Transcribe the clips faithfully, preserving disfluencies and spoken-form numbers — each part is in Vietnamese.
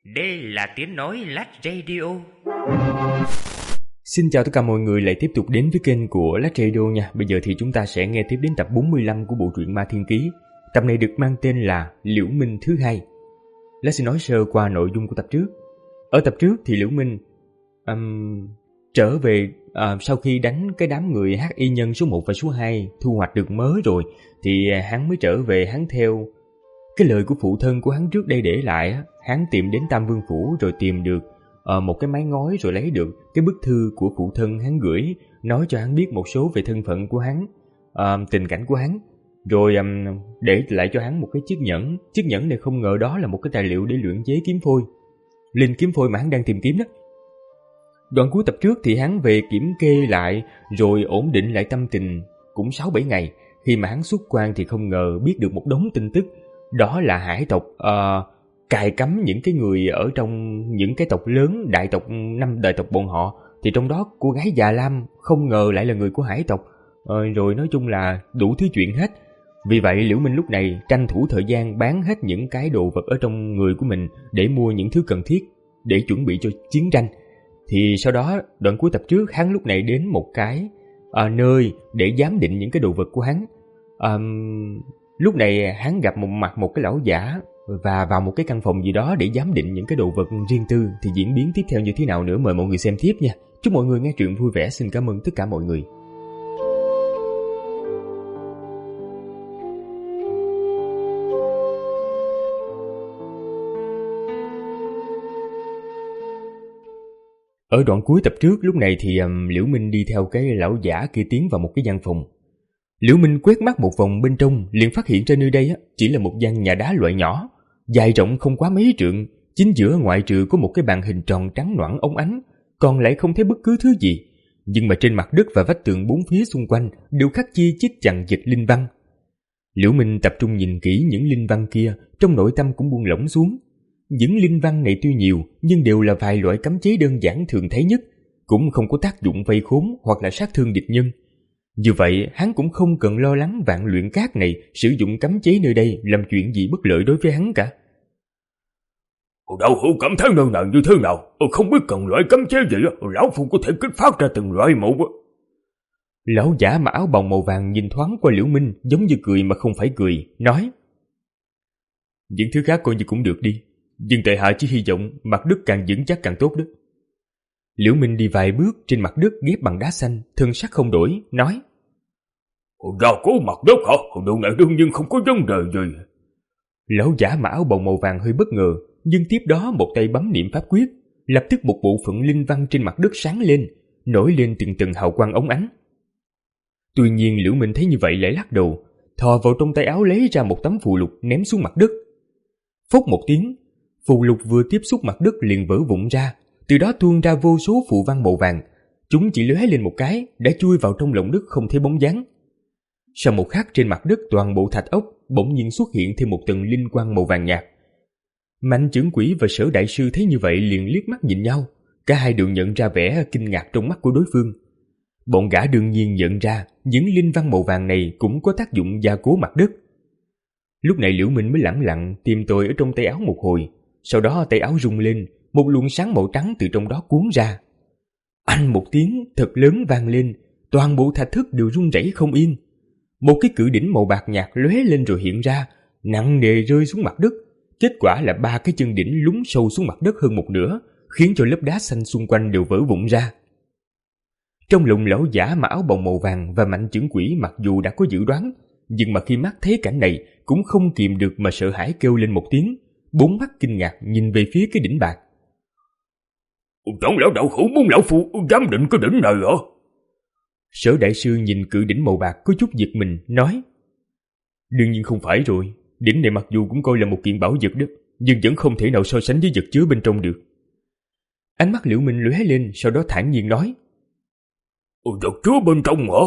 Đây là tiếng nói Lát Radio. Xin chào tất cả mọi người lại tiếp tục đến với kênh của Lát Radio nha. Bây giờ thì chúng ta sẽ nghe tiếp đến tập bốn mươi lăm của bộ truyện Ma Thiên Ký. Tập này được mang tên là Liễu Minh thứ hai. Lát xin nói sơ qua nội dung của tập trước. Ở tập trước thì Liễu Minh um, trở về uh, sau khi đánh cái đám người hắc y nhân số một và số hai, thu hoạch được mớ rồi, thì hắn mới trở về. Hắn theo cái lời của phụ thân của hắn trước đây để lại, hắn tìm đến Tam Vương Phủ rồi tìm được uh, một cái mái ngói, rồi lấy được cái bức thư của phụ thân hắn gửi, nói cho hắn biết một số về thân phận của hắn, uh, tình cảnh của hắn, rồi um, để lại cho hắn một cái chiếc nhẫn. Chiếc nhẫn này không ngờ đó là một cái tài liệu để luyện chế kiếm phôi, linh kiếm phôi mà hắn đang tìm kiếm đó. Đoạn cuối tập trước thì hắn về kiểm kê lại rồi ổn định lại tâm tình cũng sáu bảy ngày. Khi mà hắn xuất quan thì không ngờ biết được một đống tin tức, đó là hải tộc uh, cài cắm những cái người ở trong những cái tộc lớn, đại tộc, năm đại tộc bọn họ, thì trong đó cô gái Già Lam không ngờ lại là người của hải tộc. uh, Rồi nói chung là đủ thứ chuyện hết. Vì vậy Liễu Minh lúc này tranh thủ thời gian bán hết những cái đồ vật ở trong người của mình để mua những thứ cần thiết để chuẩn bị cho chiến tranh. Thì sau đó đoạn cuối tập trước hắn lúc này đến một cái à, nơi để giám định những cái đồ vật của hắn. à, Lúc này hắn gặp một mặt một cái lão giả và vào một cái căn phòng gì đó để giám định những cái đồ vật riêng tư. Thì diễn biến tiếp theo như thế nào nữa mời mọi người xem tiếp nha. Chúc mọi người nghe truyện vui vẻ. Xin cảm ơn tất cả mọi người. Ở đoạn cuối tập trước lúc này thì um, Liễu Minh đi theo cái lão giả kia tiến vào một cái gian phòng. Liễu Minh quét mắt một vòng bên trong, liền phát hiện ra nơi đây á, chỉ là một gian nhà đá loại nhỏ, dài rộng không quá mấy trượng. Chính giữa ngoại trừ có một cái bàn hình tròn trắng nõn óng ánh, còn lại không thấy bất cứ thứ gì. Nhưng mà trên mặt đất và vách tường bốn phía xung quanh đều khắc chi chít chằng chịt linh văn. Liễu Minh tập trung nhìn kỹ những linh văn kia, trong nội tâm cũng buông lỏng xuống. Những linh văn này tuy nhiều nhưng đều là vài loại cấm chế đơn giản thường thấy nhất, cũng không có tác dụng vây khốn hoặc là sát thương địch nhân. Như vậy hắn cũng không cần lo lắng Vạn Luyện Các này sử dụng cấm chế nơi đây làm chuyện gì bất lợi đối với hắn cả. Đạo hữu cảm thấy nơi này như thế nào? Không biết cần loại cấm chế gì, lão phu có thể kích phát ra từng loại một. Lão giả mặc áo bào màu vàng nhìn thoáng qua Liễu Minh, giống như cười mà không phải cười, nói: những thứ khác coi như cũng được đi, nhưng tại hạ chỉ hy vọng mặt đất càng vững chắc càng tốt đó. Liễu Minh đi vài bước trên mặt đất ghép bằng đá xanh, thân sắc không đổi, nói: Ra cố mặt đất hả? Điều này đương nhiên không có vấn đề gì. Lão giả mặc áo bào màu vàng hơi bất ngờ, nhưng tiếp đó một tay bấm niệm pháp quyết, lập tức một bộ phận linh văn trên mặt đất sáng lên, nổi lên từng tầng hào quang óng ánh. Tuy nhiên Liễu Minh thấy như vậy lại lắc đầu, thò vào trong tay áo lấy ra một tấm phù lục ném xuống mặt đất. Phốc một tiếng, phù lục vừa tiếp xúc mặt đất liền vỡ vụn ra, từ đó tuôn ra vô số phù văn màu vàng. Chúng chỉ lóe lên một cái đã chui vào trong lòng đất không thấy bóng dáng. Sau một khắc trên mặt đất toàn bộ thạch ốc bỗng nhiên xuất hiện thêm một tầng linh quang màu vàng nhạt. Mạnh Chưởng Quỷ và Sở Đại Sư thấy như vậy liền liếc mắt nhìn nhau, cả hai đều nhận ra vẻ kinh ngạc trong mắt của đối phương. Bọn gã đương nhiên nhận ra những linh văn màu vàng này cũng có tác dụng gia cố mặt đất. Lúc này Liễu Minh mới lẳng lặng tìm tòi ở trong tay áo một hồi, sau đó tay áo rung lên, một luồng sáng màu trắng từ trong đó cuốn ra. Anh một tiếng thật lớn vang lên, toàn bộ thạch thất đều rung rẩy không yên. Một cái cự đỉnh màu bạc nhạt lóe lên rồi hiện ra, nặng nề rơi xuống mặt đất. Kết quả là ba cái chân đỉnh lún sâu xuống mặt đất hơn một nửa, khiến cho lớp đá xanh xung quanh đều vỡ vụn ra. Trong lòng lão giả mặc áo bào màu vàng và Mạnh Chưởng Quỷ mặc dù đã có dự đoán, nhưng mà khi mắt thấy cảnh này cũng không kìm được mà sợ hãi kêu lên một tiếng, bốn mắt kinh ngạc nhìn về phía cái đỉnh bạc. Chẳng lẽ đạo hữu muốn lão phu giám định cái đỉnh này hả? Sở Đại Sư nhìn cự đỉnh màu bạc có chút giật mình, nói: đương nhiên không phải rồi, đỉnh này mặc dù cũng coi là một kiện bảo vật đó, nhưng vẫn không thể nào so sánh với vật chứa bên trong được. Ánh mắt Liễu Minh lóe lên, sau đó thản nhiên nói: vật chứa bên trong hả?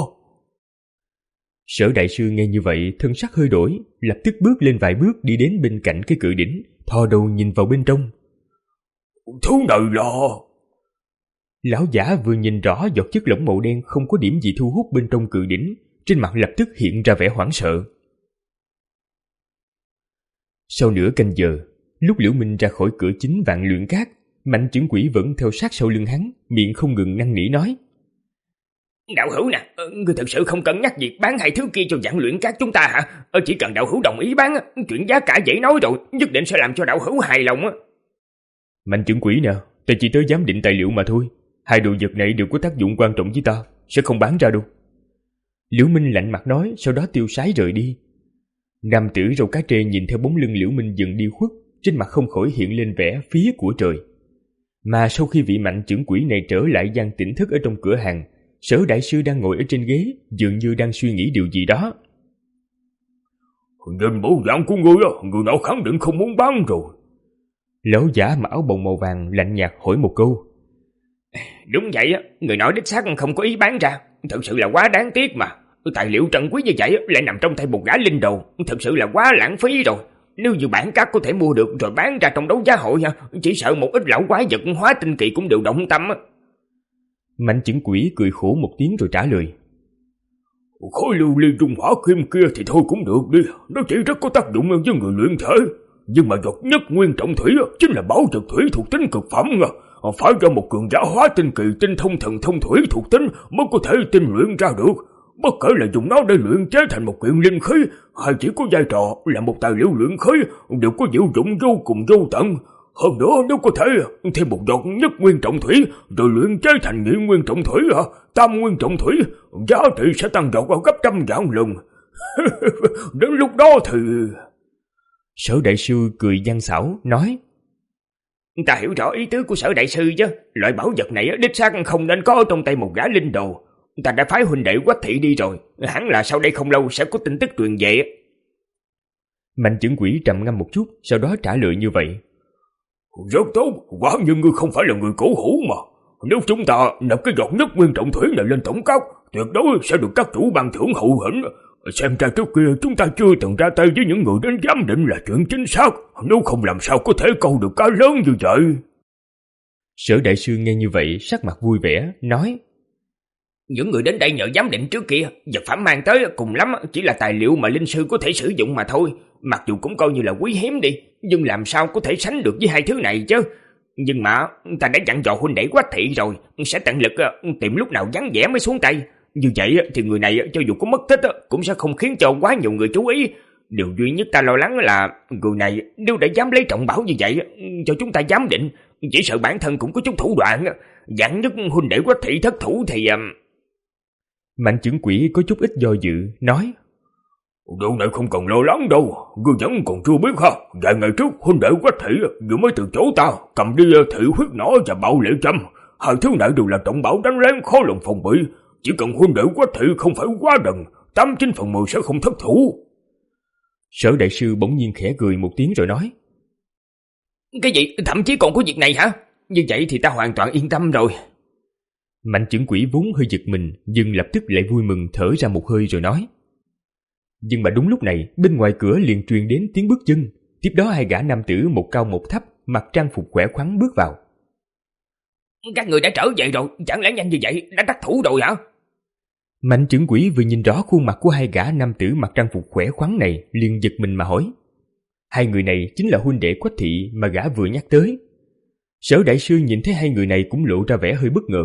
Sở Đại Sư nghe như vậy thân sắc hơi đổi, lập tức bước lên vài bước đi đến bên cạnh cái cự đỉnh, thò đầu nhìn vào bên trong. Thứ này là... Lão giả vừa nhìn rõ giọt chất lỏng màu đen không có điểm gì thu hút bên trong cự đỉnh, trên mặt lập tức hiện ra vẻ hoảng sợ. Sau nửa canh giờ, Lúc Liễu Minh ra khỏi cửa chính Vạn Luyện Cát, Mạnh Chưởng Quỷ vẫn theo sát sau lưng hắn, miệng không ngừng năn nỉ nói: Đạo hữu nè, ngươi thực sự không cân nhắc việc bán hai thứ kia cho Vạn Luyện Cát chúng ta hả? Chỉ cần đạo hữu đồng ý bán, chuyện giá cả dễ nói rồi, nhất định sẽ làm cho đạo hữu hài lòng. Mạnh Chưởng Quỷ nè, ta chỉ tới giám định tài liệu mà thôi. Hai đồ vật này đều có tác dụng quan trọng với ta, sẽ không bán ra đâu. Liễu Minh lạnh mặt nói, sau đó tiêu sái rời đi. Nam tử râu cá trê nhìn theo bóng lưng Liễu Minh dần đi khuất, trên mặt không khỏi hiện lên vẻ phía của trời. Mà sau khi vị Mạnh Chưởng Quỷ này trở lại gian tỉnh thức ở trong cửa hàng, Sở đại sư đang ngồi ở trên ghế, dường như đang suy nghĩ điều gì đó. Nhìn bộ dạng của ngươi, người nào khẳng định không muốn bán rồi. Lão giả mặc áo bồng màu vàng lạnh nhạt hỏi một câu. Đúng vậy, người nói đích xác không có ý bán ra, thật sự là quá đáng tiếc mà. Tài liệu trân quý như vậy lại nằm trong tay một gã linh đồ, thật sự là quá lãng phí rồi. Nếu như bản các có thể mua được rồi bán ra trong đấu giá hội, chỉ sợ một ít lão quái vật hóa tinh kỳ cũng đều động tâm. Mạnh Chưởng Quỷ cười khổ một tiếng rồi trả lời. Khối lưu ly dung hỏa kim kia thì thôi cũng được đi, nó chỉ rất có tác dụng với người luyện thể. Nhưng mà vật nhất nguyên trọng thủy chính là bảo vật thủy thuộc tính cực phẩm, phải ra một cường giả hóa tinh kỳ tinh thông thần thông thủy thuộc tính mới có thể tinh luyện ra được. Bất kể là dùng nó để luyện chế thành một kiện linh khí hay chỉ có vai trò là một tài liệu luyện khí đều có diệu dụng vô cùng vô tận. Hơn nữa nếu có thể thêm một giọt nhất nguyên trọng thủy rồi luyện chế thành nhị nguyên trọng thủy, tam nguyên trọng thủy, giá trị sẽ tăng vọt gấp trăm vạn lần. Đến lúc đó thì... Sở đại sư cười gian xảo nói. Ta hiểu rõ ý tứ của Sở đại sư chứ. Loại bảo vật này đích xác không nên có trong tay một gã linh đồ. Ta đã phái huynh đệ Quách Thị đi rồi, hẳn là sau đây không lâu sẽ có tin tức truyền về. Mạnh Chưởng Quỷ trầm ngâm một chút, sau đó trả lời như vậy. Rất tốt, quả nhiên ngươi không phải là người cổ hủ mà. Nếu chúng ta nạp cái giọt nhất nguyên trọng thủy này lên tổng cấp, tuyệt đối sẽ được các chủ ban thưởng hậu hĩnh. Xem ra trước kia chúng ta chưa từng ra tay với những người đến giám định là chuyện chính xác, nếu không làm sao có thể câu được cá lớn như vậy. Sở đại sư nghe như vậy sắc mặt vui vẻ, nói. Những người đến đây nhờ giám định trước kia, vật phẩm mang tới cùng lắm chỉ là tài liệu mà linh sư có thể sử dụng mà thôi. Mặc dù cũng coi như là quý hiếm đi, nhưng làm sao có thể sánh được với hai thứ này chứ. Nhưng mà ta đã dặn dò huynh đệ Quách Thị rồi, sẽ tận lực tìm lúc nào vắng vẻ mới xuống tay. Như vậy thì người này cho dù có mất tích cũng sẽ không khiến cho quá nhiều người chú ý. Điều duy nhất ta lo lắng là người này nếu đã dám lấy trọng bảo như vậy cho chúng ta giám định, chỉ sợ bản thân cũng có chút thủ đoạn. Dặn nhất huynh đệ Quách Thị thất thủ thì... Mạnh Chưởng Quỷ có chút ít do dự, nói. Điều này không cần lo lắng đâu, ngươi vẫn còn chưa biết ha. Vài ngày trước huynh đệ Quách Thị vừa mới từ chỗ ta cầm đi thị huyết nỏ và bạo lệ châm. Hai thứ này đều là trọng bảo đánh lén khó lòng phòng bị. Chỉ cần huynh đệ Quách Thị không phải quá đần, tám chín phần mười sẽ không thất thủ. Sở đại sư bỗng nhiên khẽ cười một tiếng rồi nói. Cái gì? Thậm chí còn có việc này hả? Như vậy thì ta hoàn toàn yên tâm rồi. Mạnh Chưởng Quỷ vốn hơi giật mình, nhưng lập tức lại vui mừng thở ra một hơi rồi nói. Nhưng mà đúng lúc này, bên ngoài cửa liền truyền đến tiếng bước chân. Tiếp đó hai gã nam tử một cao một thấp, mặc trang phục khỏe khoắn bước vào. Các người đã trở về rồi, chẳng lẽ nhanh như vậy đã đắc thủ rồi hả? Mạnh Chưởng Quỷ vừa nhìn rõ khuôn mặt của hai gã nam tử mặc trang phục khỏe khoắn này, liền giật mình mà hỏi. Hai người này chính là huynh đệ Quách Thị mà gã vừa nhắc tới. Sở đại sư nhìn thấy hai người này cũng lộ ra vẻ hơi bất ngờ.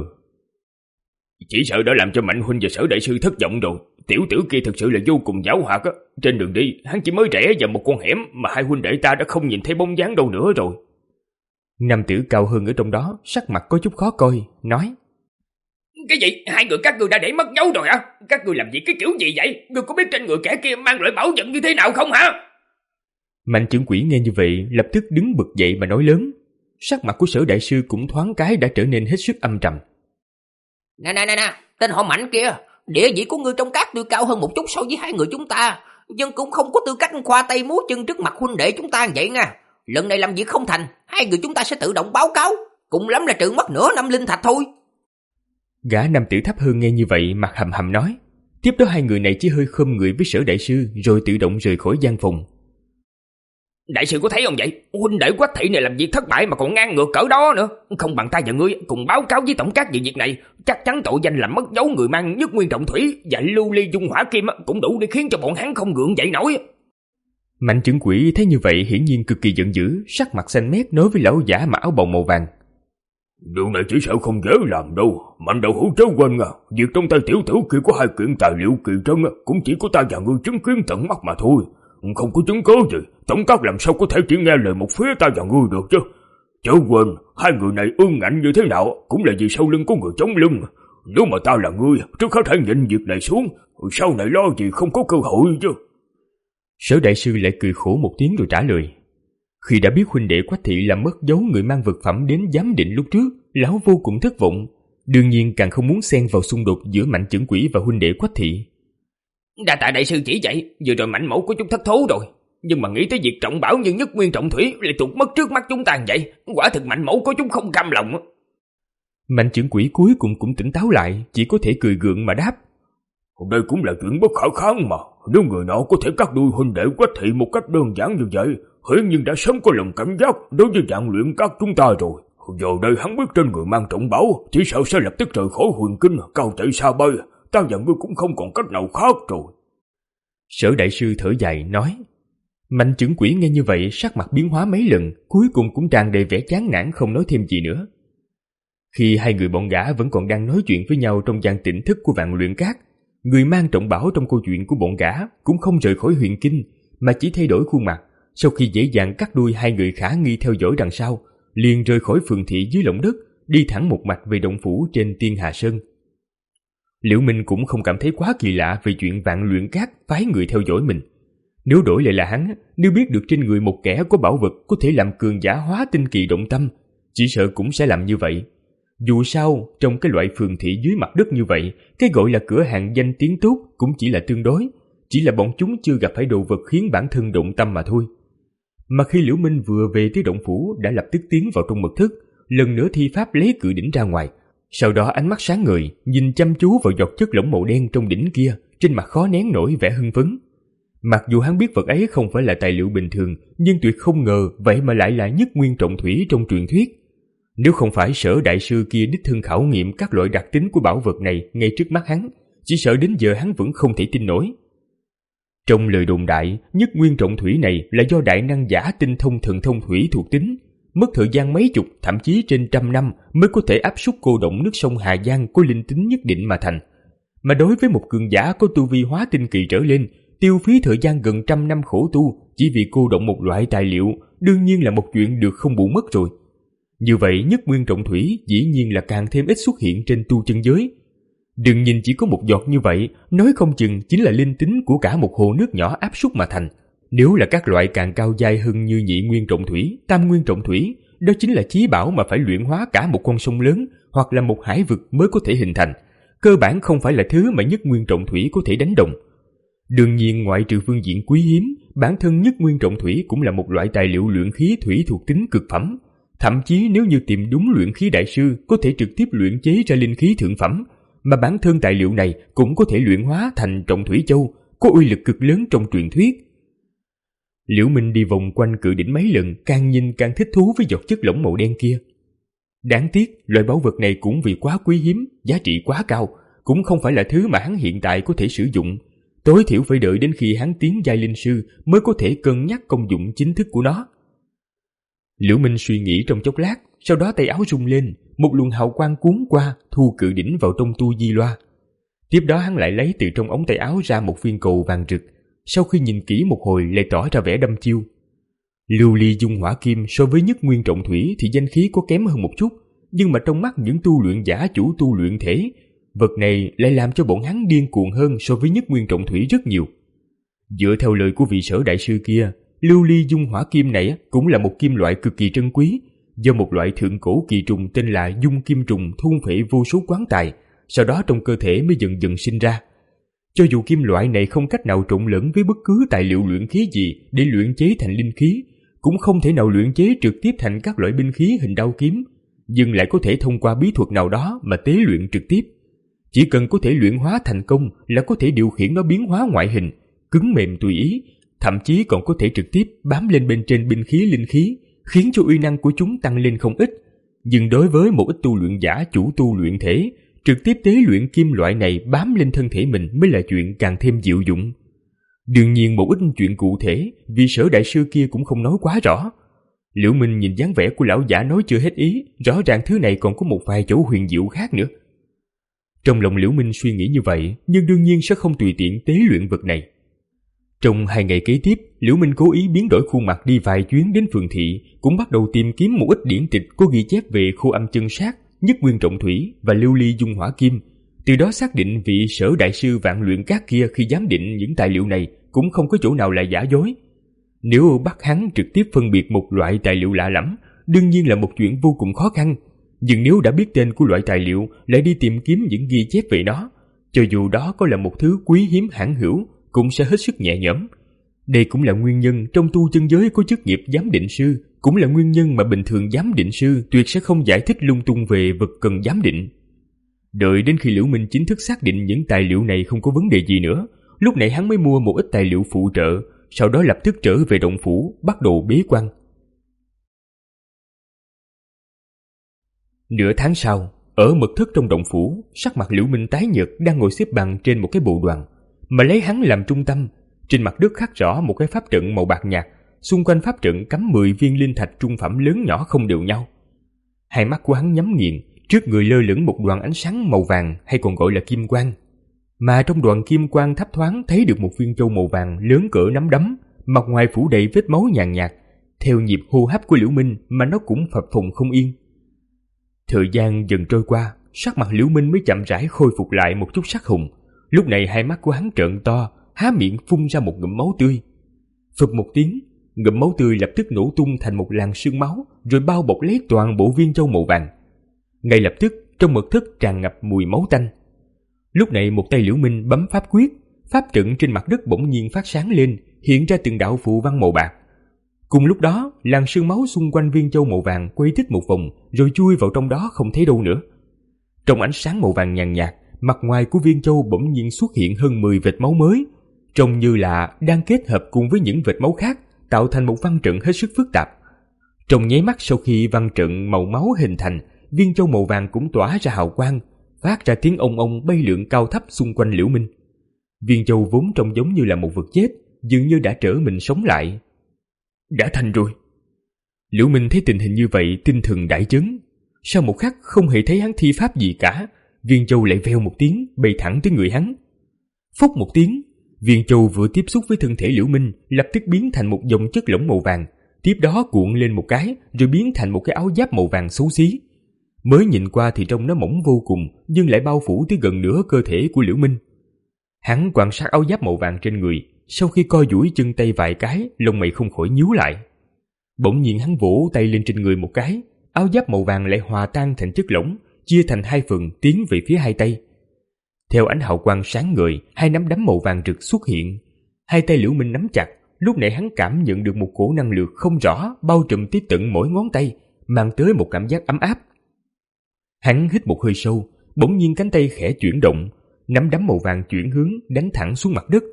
Chỉ sợ đã làm cho Mạnh huynh và Sở đại sư thất vọng rồi. Tiểu tử kia thực sự là vô cùng giảo hoạt á. Trên đường đi hắn chỉ mới rẽ vào một con hẻm mà hai huynh đệ ta đã không nhìn thấy bóng dáng đâu nữa rồi. Nam tử cao hơn ở trong đó, sắc mặt có chút khó coi, nói. Cái gì? Hai người các người đã để mất dấu rồi hả? Các người làm gì cái kiểu gì vậy? Ngươi có biết trên người kẻ kia mang loại bảo vật như thế nào không hả? Mạnh Chưởng Quỷ nghe như vậy lập tức đứng bật dậy mà nói lớn. Sắc mặt của Sở đại sư cũng thoáng cái đã trở nên hết sức âm trầm. Nè nè nè nè, tên họ Mạnh kia, địa vị của ngươi trong các tuy cao hơn một chút so với hai người chúng ta, nhưng cũng không có tư cách khoa tay múa chân trước mặt huynh đệ chúng ta vậy nha. Lần này làm việc không thành, hai người chúng ta sẽ tự động báo cáo, cùng lắm là trừ mất nửa năm linh thạch thôi. Gã nam tử thấp hơn nghe như vậy mặt hầm hầm nói. Tiếp đó hai người này chỉ hơi khom người với Sở đại sư rồi tự động rời khỏi gian phòng. Đại sư có thấy không vậy? Huynh đệ Quách Thị này làm việc thất bại mà còn ngang ngược cỡ đó nữa. Không bằng ta và ngươi cùng báo cáo với tổng các về việc này. Chắc chắn tội danh làm mất dấu người mang nhất nguyên trọng thủy và lưu ly dung hỏa kim cũng đủ để khiến cho bọn hắn không gượng dậy nổi. Mạnh trưởng quỹ thấy như vậy hiển nhiên cực kỳ giận dữ, sắc mặt xanh mét nói với lão giả mặc áo bào màu vàng. Điều này chỉ sợ không dễ làm đâu. Mạnh đầu hữu chớ quên à, việc trong tay tiểu tử kia có hai kiện tài liệu kỳ trân cũng chỉ có ta và ngươi chứng kiến tận mắt mà thôi. Không có chứng cứ gì, tổng tác làm sao có thể chỉ nghe lời một phía ta và ngươi được chứ. Chớ quên, hai người này ương ngạnh như thế nào cũng là vì sau lưng có người chống lưng. Nếu mà ta là ngươi, trước hết hãy nhịn việc này xuống, sau này lo gì không có cơ hội chứ. Sở đại sư lại cười khổ một tiếng rồi trả lời. Khi đã biết huynh đệ Quách thị làm mất dấu người mang vật phẩm đến giám định lúc trước, lão vô cùng thất vọng, đương nhiên càng không muốn xen vào xung đột giữa Mạnh trưởng quỹ và huynh đệ Quách thị. Đa tạ đại sư chỉ dạy, vừa rồi Mạnh mẫu có chút thất thố rồi, nhưng mà nghĩ tới việc trọng bảo như Nhất Nguyên Trọng Thủy lại tụt mất trước mắt chúng ta vậy, quả thực Mạnh mẫu có chút không cam lòng. Mạnh trưởng quỹ cuối cùng cũng tỉnh táo lại, chỉ có thể cười gượng mà đáp. Đây cũng là chuyện bất khả kháng mà. Nếu người nọ có thể cắt đuôi huynh đệ Quách thị một cách đơn giản như vậy, hiển nhiên đã sớm có lòng cảnh giác đối với dạng luyện các chúng ta rồi. Giờ đây hắn biết trên người mang trọng bảo, chỉ sợ sẽ lập tức rời khỏi huyền kinh, cao chạy xa bay. Ta và ngươi cũng không còn cách nào khác rồi. Sở đại sư thở dài nói. Mạnh trưởng quỹ nghe như vậy sắc mặt biến hóa mấy lần, cuối cùng cũng tràn đầy vẻ chán nản không nói thêm gì nữa. Khi hai người bọn gã vẫn còn đang nói chuyện với nhau trong gian tỉnh thức của Vạn Luyện Các, người mang trọng bảo trong câu chuyện của bọn gã cũng không rời khỏi huyền kinh, mà chỉ thay đổi khuôn mặt. Sau khi dễ dàng cắt đuôi hai người khả nghi theo dõi đằng sau, liền rời khỏi phường thị dưới lòng đất, đi thẳng một mạch về động phủ trên Tiên Hà Sơn. Liễu Minh cũng không cảm thấy quá kỳ lạ về chuyện Vạn Luyện Các phái người theo dõi mình. Nếu đổi lại là hắn, nếu biết được trên người một kẻ có bảo vật có thể làm cường giả hóa tinh kỳ động tâm, chỉ sợ cũng sẽ làm như vậy. Dù sao, trong cái loại phường thị dưới mặt đất như vậy, cái gọi là cửa hàng danh tiếng tốt cũng chỉ là tương đối, chỉ là bọn chúng chưa gặp phải đồ vật khiến bản thân động tâm mà thôi. Mà khi Liễu Minh vừa về tới động phủ đã lập tức tiến vào trong mật thất, lần nữa thi pháp lấy cự đỉnh ra ngoài. Sau đó ánh mắt sáng ngời, nhìn chăm chú vào giọt chất lỏng màu đen trong đỉnh kia, trên mặt khó nén nổi vẻ hưng phấn. Mặc dù hắn biết vật ấy không phải là tài liệu bình thường, nhưng tuyệt không ngờ vậy mà lại là Nhất Nguyên Trọng Thủy trong truyền thuyết. Nếu không phải Sở đại sư kia đích thân khảo nghiệm các loại đặc tính của bảo vật này ngay trước mắt hắn, chỉ sợ đến giờ hắn vẫn không thể tin nổi. Trong lời đồn đại, Nhất Nguyên Trọng Thủy này là do đại năng giả tinh thông thần thông thủy thuộc tính, mất thời gian mấy chục, thậm chí trên trăm năm mới có thể áp suất cô động nước sông Hà Giang có linh tính nhất định mà thành. Mà đối với một cường giả có tu vi hóa tinh kỳ trở lên, tiêu phí thời gian gần trăm năm khổ tu chỉ vì cô động một loại tài liệu, đương nhiên là một chuyện được không bù mất rồi. Như vậy Nhất Nguyên Trọng Thủy dĩ nhiên là càng thêm ít xuất hiện trên tu chân giới. Đừng nhìn chỉ có một giọt như vậy, nói không chừng chính là linh tính của cả một hồ nước nhỏ áp suất mà thành. Nếu là các loại càng cao dai hơn như Nhị Nguyên Trọng Thủy, Tam Nguyên Trọng Thủy, đó chính là chí bảo mà phải luyện hóa cả một con sông lớn hoặc là một hải vực mới có thể hình thành. Cơ bản không phải là thứ mà Nhất Nguyên Trọng Thủy có thể đánh đồng. Đương nhiên ngoại trừ phương diện quý hiếm, bản thân Nhất Nguyên Trọng Thủy cũng là một loại tài liệu luyện khí thủy thuộc tính cực phẩm. Thậm chí nếu như tìm đúng luyện khí đại sư có thể trực tiếp luyện chế ra linh khí thượng phẩm, mà bản thân tài liệu này cũng có thể luyện hóa thành Trọng Thủy Châu, có uy lực cực lớn trong truyền thuyết. Liễu Minh đi vòng quanh cự đỉnh mấy lần, càng nhìn càng thích thú với giọt chất lỏng màu đen kia. Đáng tiếc, loại bảo vật này cũng vì quá quý hiếm, giá trị quá cao, cũng không phải là thứ mà hắn hiện tại có thể sử dụng. Tối thiểu phải đợi đến khi hắn tiến giai linh sư mới có thể cân nhắc công dụng chính thức của nó. Liễu Minh suy nghĩ trong chốc lát, sau đó tay áo rung lên, một luồng hào quang cuốn qua, thu cự đỉnh vào trong tu di loa. Tiếp đó hắn lại lấy từ trong ống tay áo ra một viên cầu vàng rực, sau khi nhìn kỹ một hồi lại tỏ ra vẻ đăm chiêu. Lưu ly dung hỏa kim so với Nhất Nguyên Trọng Thủy thì danh khí có kém hơn một chút, nhưng mà trong mắt những tu luyện giả chủ tu luyện thể, vật này lại làm cho bọn hắn điên cuồng hơn so với Nhất Nguyên Trọng Thủy rất nhiều. Dựa theo lời của vị Sở đại sư kia, lưu ly dung hỏa kim này cũng là một kim loại cực kỳ trân quý, do một loại thượng cổ kỳ trùng tên là dung kim trùng thôn phệ vô số quán tài, sau đó trong cơ thể mới dần dần sinh ra. Cho dù kim loại này không cách nào trộn lẫn với bất cứ tài liệu luyện khí gì để luyện chế thành linh khí, cũng không thể nào luyện chế trực tiếp thành các loại binh khí hình đao kiếm, nhưng lại có thể thông qua bí thuật nào đó mà tế luyện trực tiếp. Chỉ cần có thể luyện hóa thành công là có thể điều khiển nó biến hóa ngoại hình, cứng mềm tùy ý, thậm chí còn có thể trực tiếp bám lên bên trên binh khí linh khí, khiến cho uy năng của chúng tăng lên không ít. Nhưng đối với một ít tu luyện giả chủ tu luyện thể, trực tiếp tế luyện kim loại này bám lên thân thể mình mới là chuyện càng thêm diệu dụng. Đương nhiên một ít chuyện cụ thể vị Sở đại sư kia cũng không nói quá rõ. Liễu Minh nhìn dáng vẻ của lão giả nói chưa hết ý, rõ ràng thứ này còn có một vài chỗ huyền diệu khác nữa. Trong lòng Liễu Minh suy nghĩ như vậy, nhưng đương nhiên sẽ không tùy tiện tế luyện vật này. Trong hai ngày kế tiếp, Liễu Minh cố ý biến đổi khuôn mặt đi vài chuyến đến phường thị, cũng bắt đầu tìm kiếm một ít điển tịch có ghi chép về Khô Âm Chân Sát, Nhất Nguyên Trọng Thủy và Lưu Ly Dung Hỏa Kim. Từ đó xác định vị Sở đại sư Vạn Luyện Các kia khi giám định những tài liệu này cũng không có chỗ nào là giả dối. Nếu bắt hắn trực tiếp phân biệt một loại tài liệu lạ lẫm, đương nhiên là một chuyện vô cùng khó khăn. Nhưng nếu đã biết tên của loại tài liệu, lại đi tìm kiếm những ghi chép về nó, cho dù đó có là một thứ quý hiếm hãn hữu, cũng sẽ hết sức nhẹ nhõm. Đây cũng là nguyên nhân trong tu chân giới có chức nghiệp giám định sư, cũng là nguyên nhân mà bình thường giám định sư tuyệt sẽ không giải thích lung tung về vật cần giám định. Đợi đến khi Liễu Minh chính thức xác định những tài liệu này không có vấn đề gì nữa, lúc này hắn mới mua một ít tài liệu phụ trợ, sau đó lập tức trở về động phủ, bắt đầu bế quan. Nửa tháng sau, ở mật thất trong động phủ, sắc mặt Liễu Minh tái nhợt đang ngồi xếp bằng trên một cái bồ đoàn, mà lấy hắn làm trung tâm. Trên mặt đất khắc rõ một cái pháp trận màu bạc nhạt, xung quanh pháp trận cắm mười viên linh thạch trung phẩm lớn nhỏ không đều nhau. Hai mắt của hắn nhắm nghiền, trước người lơ lửng một đoàn ánh sáng màu vàng hay còn gọi là kim quang. Mà trong đoàn kim quang thấp thoáng thấy được một viên châu màu vàng lớn cỡ nắm đấm, mặt ngoài phủ đầy vết máu nhàn nhạt, theo nhịp hô hấp của Liễu Minh mà nó cũng phập phồng không yên. Thời gian dần trôi qua, sắc mặt Liễu Minh mới chậm rãi khôi phục lại một chút sắc hùng. Lúc này hai mắt của hắn trợn to, há miệng phun ra một ngụm máu tươi. Phụt một tiếng, ngụm máu tươi lập tức nổ tung thành một làn sương máu, rồi bao bọc lấy toàn bộ viên châu màu vàng. Ngay lập tức, trong mật thất tràn ngập mùi máu tanh. Lúc này một tay Liễu Minh bấm pháp quyết, pháp trận trên mặt đất bỗng nhiên phát sáng lên, hiện ra từng đạo phù văn màu bạc. Cùng lúc đó, làn sương máu xung quanh viên châu màu vàng quay thích một vòng, rồi chui vào trong đó không thấy đâu nữa. Trong ánh sáng màu vàng nhàn nhạt, mặt ngoài của viên châu bỗng nhiên xuất hiện hơn mười vệt máu mới, trông như là đang kết hợp cùng với những vệt máu khác, tạo thành một văn trận hết sức phức tạp. Trong nháy mắt sau khi văn trận màu máu hình thành, viên châu màu vàng cũng tỏa ra hào quang, phát ra tiếng ong ong bay lượn cao thấp xung quanh Liễu Minh. Viên châu vốn trông giống như là một vật chết, dường như đã trở mình sống lại. Đã thành rồi. Liễu Minh thấy tình hình như vậy, tinh thần đại chấn. Sau một khắc không hề thấy hắn thi pháp gì cả, viên châu lại veo một tiếng bay thẳng tới người hắn. Phốc một tiếng, viên châu vừa tiếp xúc với thân thể Liễu Minh lập tức biến thành một dòng chất lỏng màu vàng, tiếp đó cuộn lên một cái rồi biến thành một cái áo giáp màu vàng xấu xí. Mới nhìn qua thì trông nó mỏng vô cùng, nhưng lại bao phủ tới gần nửa cơ thể của Liễu Minh. Hắn quan sát áo giáp màu vàng trên người, sau khi co duỗi chân tay vài cái, lông mày không khỏi nhíu lại. Bỗng nhiên hắn vỗ tay lên trên người một cái, áo giáp màu vàng lại hòa tan thành chất lỏng, chia thành hai phần tiến về phía hai tay. Theo ánh hào quang sáng ngời, hai nắm đấm màu vàng rực xuất hiện. Hai tay Liễu Minh nắm chặt, lúc này hắn cảm nhận được một cổ năng lượng không rõ bao trùm tới tận mỗi ngón tay, mang tới một cảm giác ấm áp. Hắn hít một hơi sâu, bỗng nhiên cánh tay khẽ chuyển động, nắm đấm màu vàng chuyển hướng đánh thẳng xuống mặt đất.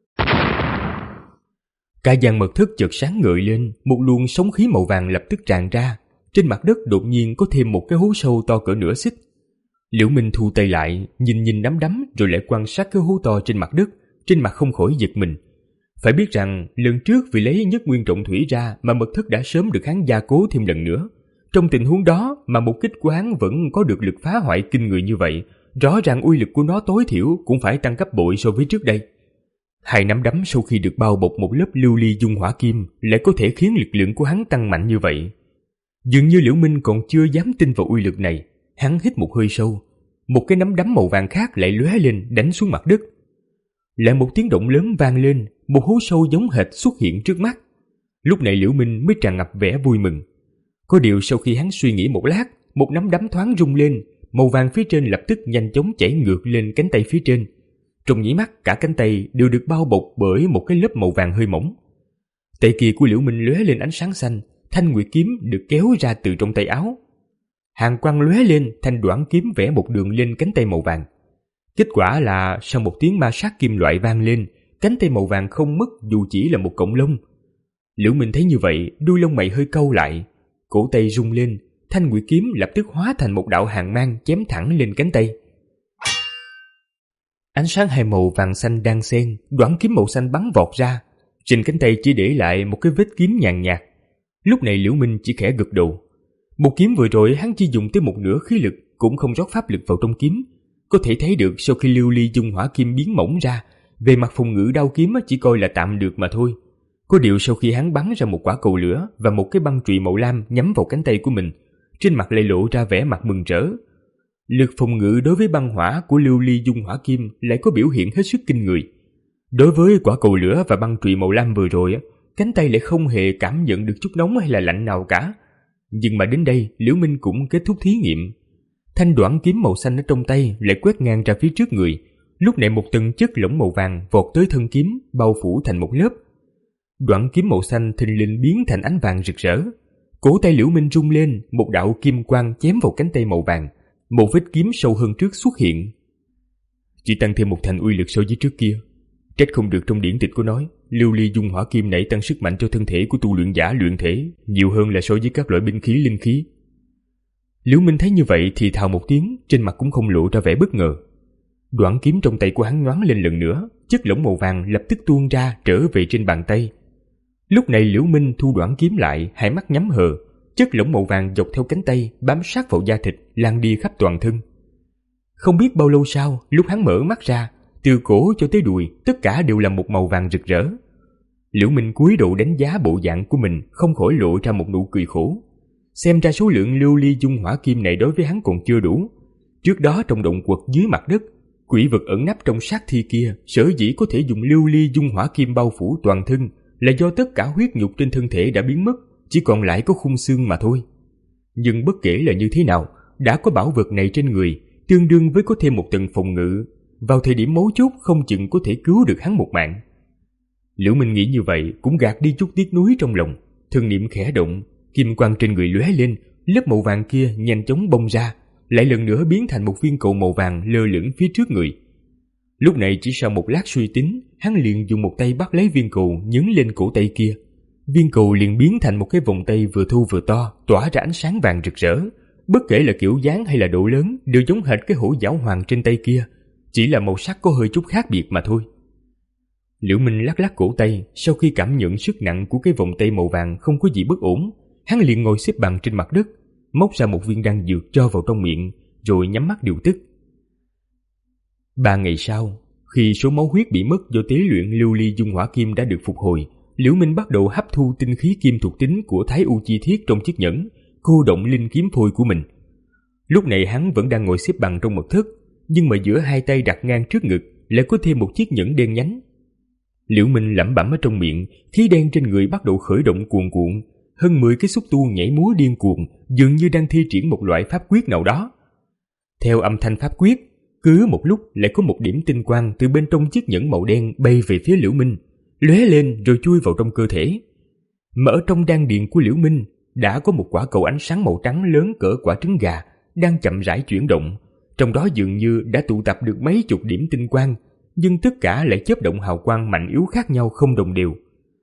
Cả gian mật thất chợt sáng ngời lên, một luồng sóng khí màu vàng lập tức tràn ra. Trên mặt đất đột nhiên có thêm một cái hố sâu to cỡ nửa xích. Liễu Minh thu tay lại, nhìn nhìn nắm đấm rồi lại quan sát cái hố to trên mặt đất, trên mặt không khỏi giật mình. Phải biết rằng lần trước vì lấy Nhất Nguyên Trọng Thủy ra mà mật thất đã sớm được hắn gia cố thêm lần nữa. Trong tình huống đó mà một kích của hắn vẫn có được lực phá hoại kinh người như vậy, rõ ràng uy lực của nó tối thiểu cũng phải tăng gấp bội so với trước đây. Hai nắm đấm sau khi được bao bọc một lớp lưu ly dung hỏa kim lại có thể khiến lực lượng của hắn tăng mạnh như vậy. Dường như Liễu Minh còn chưa dám tin vào uy lực này, hắn hít một hơi sâu, một cái nắm đấm màu vàng khác lại lóe lên đánh xuống mặt đất. Lại một tiếng động lớn vang lên, một hố sâu giống hệt xuất hiện trước mắt. Lúc này Liễu Minh mới tràn ngập vẻ vui mừng. Có điều sau khi hắn suy nghĩ một lát, một nắm đấm thoáng rung lên, màu vàng phía trên lập tức nhanh chóng chảy ngược lên cánh tay phía trên. Trong nháy mắt cả cánh tay đều được bao bọc bởi một cái lớp màu vàng hơi mỏng. Tay kia của Liễu Minh lóe lên ánh sáng xanh, thanh nguyệt kiếm được kéo ra từ trong tay áo. Hàn quang lóe lên, thanh đoạn kiếm vẽ một đường lên cánh tay màu vàng. Kết quả là sau một tiếng ma sát kim loại vang lên, cánh tay màu vàng không mất dù chỉ là một cọng lông. Liễu Minh thấy như vậy, đuôi lông mày hơi cau lại, cổ tay rung lên, thanh nguyệt kiếm lập tức hóa thành một đạo hàn mang chém thẳng lên cánh tay. Ánh sáng hai màu vàng xanh đang xen, đoản kiếm màu xanh bắn vọt ra, trên cánh tay chỉ để lại một cái vết kiếm nhàn nhạt. Lúc này Liễu Minh chỉ khẽ gật đầu. Một kiếm vừa rồi hắn chỉ dùng tới một nửa khí lực, cũng không rót pháp lực vào trong kiếm. Có thể thấy được sau khi lưu ly dung hỏa kim biến mỏng ra, về mặt phòng ngự đao kiếm chỉ coi là tạm được mà thôi. Có điều sau khi hắn bắn ra một quả cầu lửa và một cái băng chùy màu lam nhắm vào cánh tay của mình, trên mặt lại lộ ra vẻ mặt mừng rỡ. Lực phòng ngự đối với băng hỏa của lưu ly dung hỏa kim lại có biểu hiện hết sức kinh người. Đối với quả cầu lửa và băng chùy màu lam vừa rồi, cánh tay lại không hề cảm nhận được chút nóng hay là lạnh nào cả. Nhưng mà đến đây, Liễu Minh cũng kết thúc thí nghiệm. Thanh đoản kiếm màu xanh ở trong tay lại quét ngang ra phía trước người. Lúc này một tầng chất lỏng màu vàng vọt tới thân kiếm, bao phủ thành một lớp. Đoản kiếm màu xanh thình lình biến thành ánh vàng rực rỡ. Cổ tay Liễu Minh rung lên, một đạo kim quang chém vào cánh tay màu vàng. Một vết kiếm sâu hơn trước xuất hiện. Chỉ tăng thêm một thành uy lực so với trước kia. Trách không được trong điển tịch có nói, lưu ly dung hỏa kim này tăng sức mạnh cho thân thể của tu luyện giả luyện thể, nhiều hơn là so với các loại binh khí linh khí. Liễu Minh thấy như vậy thì thào một tiếng, trên mặt cũng không lộ ra vẻ bất ngờ. Đoạn kiếm trong tay của hắn nhoáng lên lần nữa, chất lỏng màu vàng lập tức tuôn ra trở về trên bàn tay. Lúc này Liễu Minh thu đoạn kiếm lại, hai mắt nhắm hờ, chất lỏng màu vàng dọc theo cánh tay bám sát vào da thịt, lan đi khắp toàn thân. Không biết bao lâu sau, lúc hắn mở mắt ra, từ cổ cho tới đùi tất cả đều là một màu vàng rực rỡ. Liễu Minh cúi đầu đánh giá bộ dạng của mình, không khỏi lộ ra một nụ cười khổ. Xem ra số lượng lưu ly dung hỏa kim này đối với hắn còn chưa đủ. Trước đó trong động quật dưới mặt đất, quỷ vật ẩn nấp trong sát thi kia sở dĩ có thể dùng lưu ly dung hỏa kim bao phủ toàn thân là do tất cả huyết nhục trên thân thể đã biến mất, chỉ còn lại có khung xương mà thôi. Nhưng bất kể là như thế nào, đã có bảo vật này trên người, tương đương với có thêm một tầng phòng ngự, vào thời điểm mấu chốt không chừng có thể cứu được hắn một mạng. Liễu Minh nghĩ như vậy cũng gạt đi chút tiếc nuối trong lòng, thân niệm khẽ động, kim quang trên người lóe lên, lớp màu vàng kia nhanh chóng bong ra, lại lần nữa biến thành một viên cầu màu vàng lơ lửng phía trước người. Lúc này chỉ sau một lát suy tính, hắn liền dùng một tay bắt lấy viên cầu nhấn lên cổ tay kia. Viên cầu liền biến thành một cái vòng tay vừa thu vừa to, tỏa ra ánh sáng vàng rực rỡ. Bất kể là kiểu dáng hay là độ lớn đều giống hệt cái hổ giáo hoàng trên tay kia, chỉ là màu sắc có hơi chút khác biệt mà thôi. Liễu Minh lắc lắc cổ tay, sau khi cảm nhận sức nặng của cái vòng tay màu vàng không có gì bất ổn, hắn liền ngồi xếp bằng trên mặt đất, móc ra một viên đan dược cho vào trong miệng, rồi nhắm mắt điều tức. Ba ngày sau, khi số máu huyết bị mất do tế luyện lưu ly dung hỏa kim đã được phục hồi, Liễu Minh bắt đầu hấp thu tinh khí kim thuộc tính của Thái U Chi Thiết trong chiếc nhẫn, cô động linh kiếm phôi của mình. Lúc này hắn vẫn đang ngồi xếp bằng trong mật thất, nhưng mà giữa hai tay đặt ngang trước ngực lại có thêm một chiếc nhẫn đen nhánh. Liễu Minh lẩm bẩm ở trong miệng, khí đen trên người bắt đầu khởi động cuồn cuộn, hơn mười cái xúc tu nhảy múa điên cuồng, dường như đang thi triển một loại pháp quyết nào đó. Theo âm thanh pháp quyết, cứ một lúc lại có một điểm tinh quang từ bên trong chiếc nhẫn màu đen bay về phía Liễu Minh, lóe lên rồi chui vào trong cơ thể. Mà ở trong đan điền của Liễu Minh đã có một quả cầu ánh sáng màu trắng lớn cỡ quả trứng gà đang chậm rãi chuyển động, trong đó dường như đã tụ tập được mấy chục điểm tinh quang, nhưng tất cả lại chớp động hào quang mạnh yếu khác nhau không đồng đều.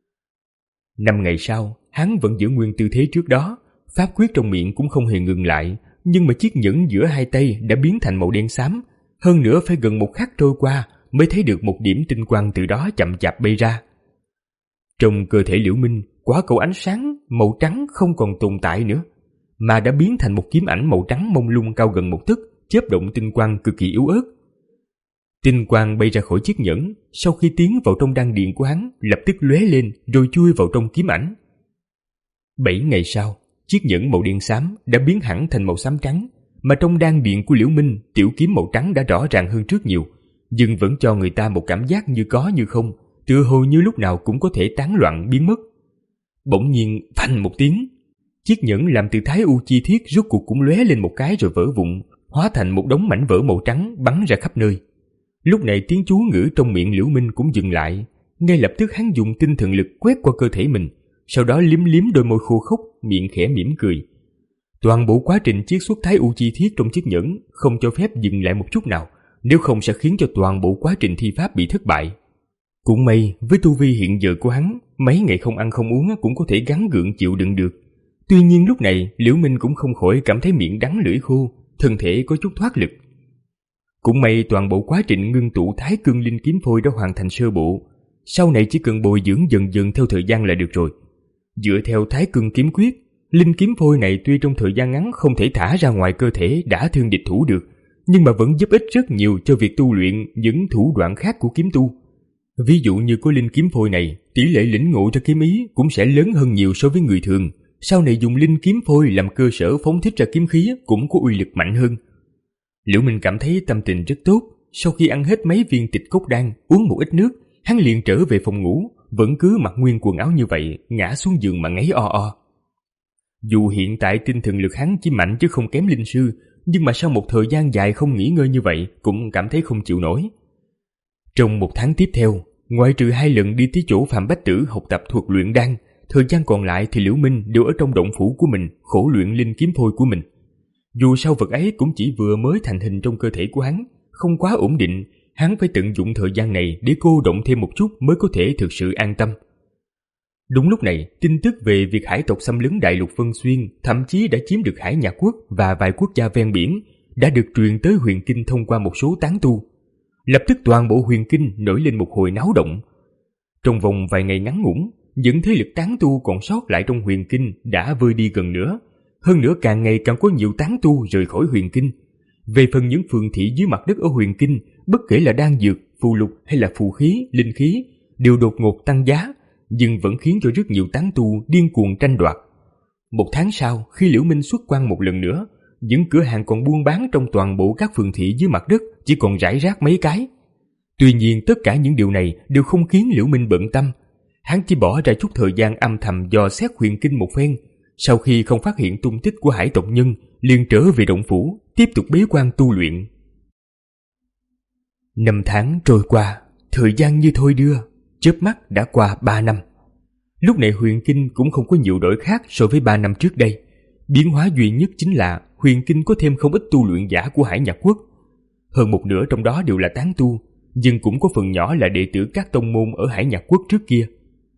Năm ngày sau, hắn vẫn giữ nguyên tư thế trước đó, pháp quyết trong miệng cũng không hề ngừng lại, nhưng mà chiếc nhẫn giữa hai tay đã biến thành màu đen xám, hơn nữa phải gần một khắc trôi qua mới thấy được một điểm tinh quang từ đó chậm chạp bay ra. Trong cơ thể Liễu Minh, quả cầu ánh sáng màu trắng không còn tồn tại nữa, mà đã biến thành một kiếm ảnh màu trắng mông lung cao gần một tấc, chớp động tinh quang cực kỳ yếu ớt. Tinh quang bay ra khỏi chiếc nhẫn, sau khi tiến vào trong đan điền của hắn, lập tức lóe lên rồi chui vào trong kiếm ảnh. Bảy ngày sau, chiếc nhẫn màu đen xám đã biến hẳn thành màu xám trắng, mà trong đan điền của Liễu Minh, tiểu kiếm màu trắng đã rõ ràng hơn trước nhiều, nhưng vẫn cho người ta một cảm giác như có như không, tựa hồ như lúc nào cũng có thể tán loạn biến mất. Bỗng nhiên phanh một tiếng, chiếc nhẫn làm từ Thái U Chi Thiết rốt cuộc cũng lóe lên một cái rồi vỡ vụn, hóa thành một đống mảnh vỡ màu trắng bắn ra khắp nơi. Lúc này tiếng chú ngữ trong miệng Liễu Minh cũng dừng lại, ngay lập tức hắn dùng tinh thần lực quét qua cơ thể mình, sau đó liếm liếm đôi môi khô khốc, miệng khẽ mỉm cười. Toàn bộ quá trình chiết xuất Thái U Chi Thiết trong chiếc nhẫn không cho phép dừng lại một chút nào, nếu không sẽ khiến cho toàn bộ quá trình thi pháp bị thất bại. Cũng may, với tu vi hiện giờ của hắn, mấy ngày không ăn không uống cũng có thể gắng gượng chịu đựng được. Tuy nhiên lúc này, Liễu Minh cũng không khỏi cảm thấy miệng đắng lưỡi khô, thân thể có chút thoát lực. Cũng may toàn bộ quá trình ngưng tụ Thái Cương Linh Kiếm Phôi đã hoàn thành sơ bộ, sau này chỉ cần bồi dưỡng dần dần theo thời gian là được rồi. Dựa theo Thái Cương Kiếm Quyết, Linh Kiếm Phôi này tuy trong thời gian ngắn không thể thả ra ngoài cơ thể đã thương địch thủ được, nhưng mà vẫn giúp ích rất nhiều cho việc tu luyện những thủ đoạn khác của kiếm tu. Ví dụ như có Linh Kiếm Phôi này, tỷ lệ lĩnh ngộ ra kiếm ý cũng sẽ lớn hơn nhiều so với người thường. Sau này dùng Linh Kiếm Phôi làm cơ sở phóng thích ra kiếm khí cũng có uy lực mạnh hơn. Liễu Minh cảm thấy tâm tình rất tốt. Sau khi ăn hết mấy viên tịch cốt đan, uống một ít nước, hắn liền trở về phòng ngủ, vẫn cứ mặc nguyên quần áo như vậy, ngã xuống giường mà ngáy o o. Dù hiện tại tinh thần lực hắn chỉ mạnh chứ không kém linh sư, nhưng mà sau một thời gian dài không nghỉ ngơi như vậy cũng cảm thấy không chịu nổi. Trong một tháng tiếp theo, ngoại trừ hai lần đi tới chỗ Phạm Bách Tử học tập thuật luyện đan, thời gian còn lại thì Liễu Minh đều ở trong động phủ của mình khổ luyện Linh Kiếm Phôi của mình. Dù sao vật ấy cũng chỉ vừa mới thành hình trong cơ thể của hắn, không quá ổn định, hắn phải tận dụng thời gian này để cô động thêm một chút mới có thể thực sự an tâm. Đúng lúc này, tin tức về việc hải tộc xâm lấn đại lục Vân Xuyên, thậm chí đã chiếm được Hải Nhạc Quốc và vài quốc gia ven biển, đã được truyền tới Huyền Kinh thông qua một số tán tu. Lập tức toàn bộ Huyền Kinh nổi lên một hồi náo động. Trong vòng vài ngày ngắn ngủn, những thế lực tán tu còn sót lại trong Huyền Kinh đã vơi đi gần nữa. Hơn nữa càng ngày càng có nhiều tán tu rời khỏi Huyền Kinh. Về phần những phường thị dưới mặt đất ở Huyền Kinh, bất kể là đan dược, phù lục hay là phù khí, linh khí, đều đột ngột tăng giá, nhưng vẫn khiến cho rất nhiều tán tu điên cuồng tranh đoạt. Một tháng sau, khi Liễu Minh xuất quan một lần nữa, những cửa hàng còn buôn bán trong toàn bộ các phường thị dưới mặt đất chỉ còn rải rác mấy cái. Tuy nhiên tất cả những điều này đều không khiến Liễu Minh bận tâm. Hắn chỉ bỏ ra chút thời gian âm thầm dò xét Huyền Kinh một phen. Sau khi không phát hiện tung tích của hải tộc nhân, liền trở về động phủ, tiếp tục bế quan tu luyện. Năm tháng trôi qua, thời gian như thôi đưa, chớp mắt đã qua ba năm. Lúc này Huyền Kinh cũng không có nhiều đổi khác so với ba năm trước đây. Biến hóa duy nhất chính là Huyền Kinh có thêm không ít tu luyện giả của Hải Nhạc Quốc. Hơn một nửa trong đó đều là tán tu, nhưng cũng có phần nhỏ là đệ tử các tông môn ở Hải Nhạc Quốc trước kia.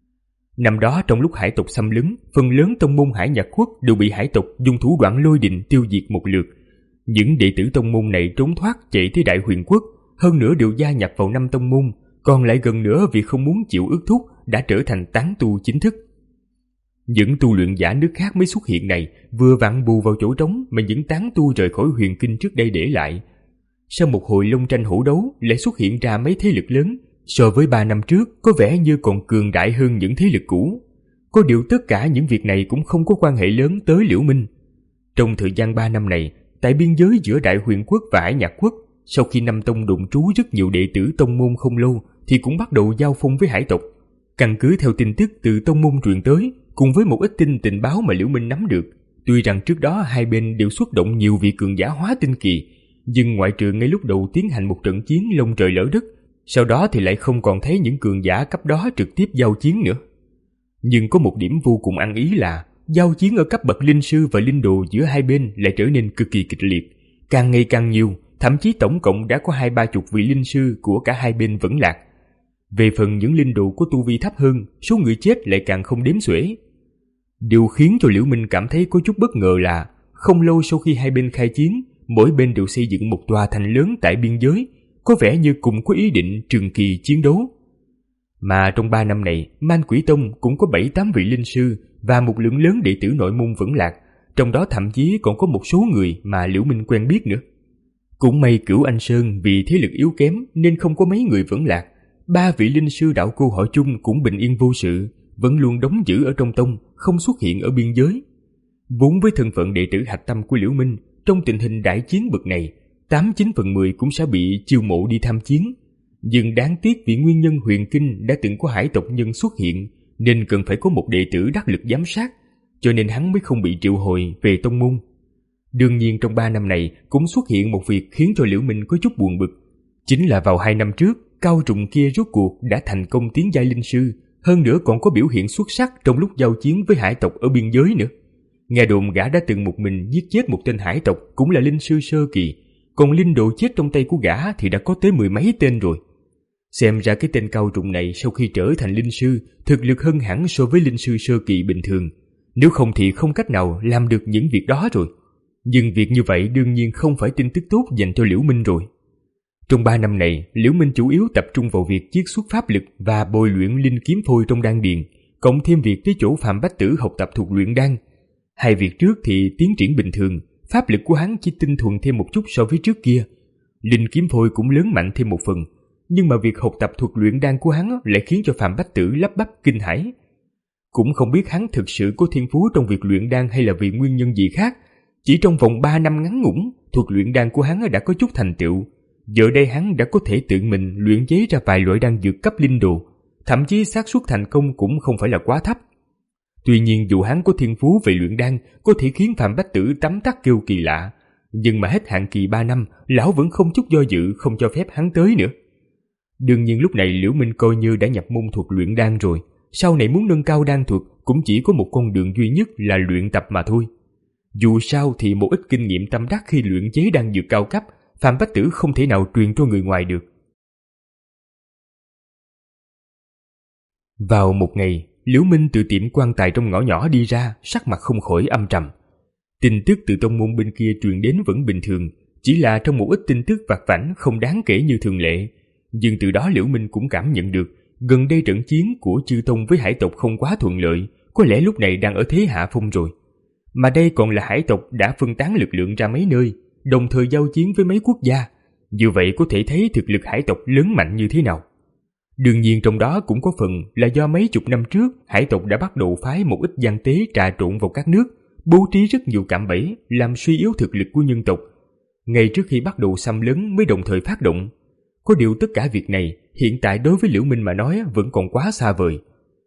Năm đó trong lúc hải tộc xâm lấn, phần lớn tông môn Hải Nhạc Quốc đều bị hải tộc dùng thủ đoạn lôi đình tiêu diệt một lượt. Những đệ tử tông môn này trốn thoát chạy tới Đại Huyền Quốc, hơn nữa đều gia nhập vào năm tông môn, còn lại gần nữa vì không muốn chịu ước thúc đã trở thành tán tu chính thức. Những tu luyện giả nước khác mới xuất hiện này vừa vặn bù vào chỗ trống mà những tán tu rời khỏi Huyền Kinh trước đây để lại. Sau một hồi long tranh hổ đấu lại xuất hiện ra mấy thế lực lớn, so với ba năm trước có vẻ như còn cường đại hơn những thế lực cũ. Có điều tất cả những việc này cũng không có quan hệ lớn tới Liễu Minh. Trong thời gian ba năm này, tại biên giới giữa Đại Huyền Quốc và Hải Nhạc Quốc, sau khi năm tông đồn trú rất nhiều đệ tử tông môn không lâu thì cũng bắt đầu giao phong với hải tộc. Căn cứ theo tin tức từ tông môn truyền tới, cùng với một ít tin tình báo mà Liễu Minh nắm được, tuy rằng trước đó hai bên đều xuất động nhiều vị cường giả hóa tinh kỳ, nhưng ngoại trừ ngay lúc đầu tiến hành một trận chiến lông trời lỡ đất, sau đó thì lại không còn thấy những cường giả cấp đó trực tiếp giao chiến nữa. Nhưng có một điểm vô cùng ăn ý là giao chiến ở cấp bậc linh sư và linh đồ giữa hai bên lại trở nên cực kỳ kịch liệt, càng ngày càng nhiều, thậm chí tổng cộng đã có hai ba chục vị linh sư của cả hai bên vẫn lạc. Về phần những linh đồ có tu vi thấp hơn, số người chết lại càng không đếm xuể. Điều khiến cho Liễu Minh cảm thấy có chút bất ngờ là không lâu sau khi hai bên khai chiến, mỗi bên đều xây dựng một tòa thành lớn tại biên giới, có vẻ như cùng có ý định trường kỳ chiến đấu. Mà trong ba năm này, Man Quỷ Tông cũng có bảy tám vị linh sư và một lượng lớn đệ tử nội môn vẫn lạc, trong đó thậm chí còn có một số người mà Liễu Minh quen biết nữa. Cũng may Cửu Anh Sơn vì thế lực yếu kém nên không có mấy người vẫn lạc. Ba vị linh sư đạo cô họ Chung cũng bình yên vô sự, vẫn luôn đóng giữ ở trong tông, không xuất hiện ở biên giới. Vốn với thân phận đệ tử hạch tâm của Liễu Minh, trong tình hình đại chiến bậc này, tám chín phần mười cũng sẽ bị chiêu mộ đi tham chiến. Nhưng đáng tiếc vì nguyên nhân Huyền Kinh đã từng có hải tộc nhân xuất hiện, nên cần phải có một đệ tử đắc lực giám sát, cho nên hắn mới không bị triệu hồi về tông môn. Đương nhiên trong ba năm này cũng xuất hiện một việc khiến cho Liễu Minh có chút buồn bực. Chính là vào hai năm trước, cao trùng kia rốt cuộc đã thành công tiến giai linh sư, hơn nữa còn có biểu hiện xuất sắc trong lúc giao chiến với hải tộc ở biên giới nữa. Nghe đồn gã đã từng một mình giết chết một tên hải tộc cũng là linh sư sơ kỳ, còn linh đồ chết trong tay của gã thì đã có tới mười mấy tên rồi. Xem ra cái tên cao trùng này sau khi trở thành linh sư, thực lực hơn hẳn so với linh sư sơ kỳ bình thường, nếu không thì không cách nào làm được những việc đó rồi. Nhưng việc như vậy đương nhiên không phải tin tức tốt dành cho Liễu Minh rồi. Trong ba năm này, Liễu Minh chủ yếu tập trung vào việc chiết xuất pháp lực và bồi luyện linh kiếm phôi trong đan điền, cộng thêm việc tới chỗ Phạm Bách Tử học tập thuộc luyện đan. Hai việc trước thì tiến triển bình thường, pháp lực của hắn chỉ tinh thuần thêm một chút so với trước kia. Linh kiếm phôi cũng lớn mạnh thêm một phần, nhưng mà việc học tập thuộc luyện đan của hắn lại khiến cho Phạm Bách Tử lắp bắp kinh hãi. Cũng không biết hắn thực sự có thiên phú trong việc luyện đan hay là vì nguyên nhân gì khác. Chỉ trong vòng ba năm ngắn ngủn, thuộc luyện đan của hắn đã có chút thành tựu. Giờ đây hắn đã có thể tự mình luyện chế ra vài loại đan dược cấp linh đồ, thậm chí xác suất thành công cũng không phải là quá thấp. Tuy nhiên dù hắn có thiên phú về luyện đan có thể khiến Phạm Bách Tử tấm tắc kêu kỳ lạ, nhưng mà hết hạn kỳ ba năm, lão vẫn không chút do dự không cho phép hắn tới nữa. Đương nhiên lúc này Liễu Minh coi như đã nhập môn thuật luyện đan rồi, sau này muốn nâng cao đan thuật cũng chỉ có một con đường duy nhất là luyện tập mà thôi. Dù sao thì một ít kinh nghiệm tâm đắc khi luyện chế đan dược cao cấp, Phạm Bách Tử không thể nào truyền cho người ngoài được. Vào một ngày, Liễu Minh từ tiệm quan tài trong ngõ nhỏ đi ra, sắc mặt không khỏi âm trầm. Tin tức từ tông môn bên kia truyền đến vẫn bình thường, chỉ là trong một ít tin tức vặt vãnh không đáng kể như thường lệ. Nhưng từ đó Liễu Minh cũng cảm nhận được, gần đây trận chiến của chư tông với hải tộc không quá thuận lợi, có lẽ lúc này đang ở thế hạ phong rồi. Mà đây còn là hải tộc đã phân tán lực lượng ra mấy nơi, đồng thời giao chiến với mấy quốc gia. Như vậy có thể thấy thực lực hải tộc lớn mạnh như thế nào. Đương nhiên trong đó cũng có phần là do mấy chục năm trước hải tộc đã bắt đầu phái một ít gian tế trà trộn vào các nước, bố trí rất nhiều cạm bẫy làm suy yếu thực lực của nhân tộc. Ngay trước khi bắt đầu xâm lấn mới đồng thời phát động. Có điều tất cả việc này hiện tại đối với Liễu Minh mà nói vẫn còn quá xa vời.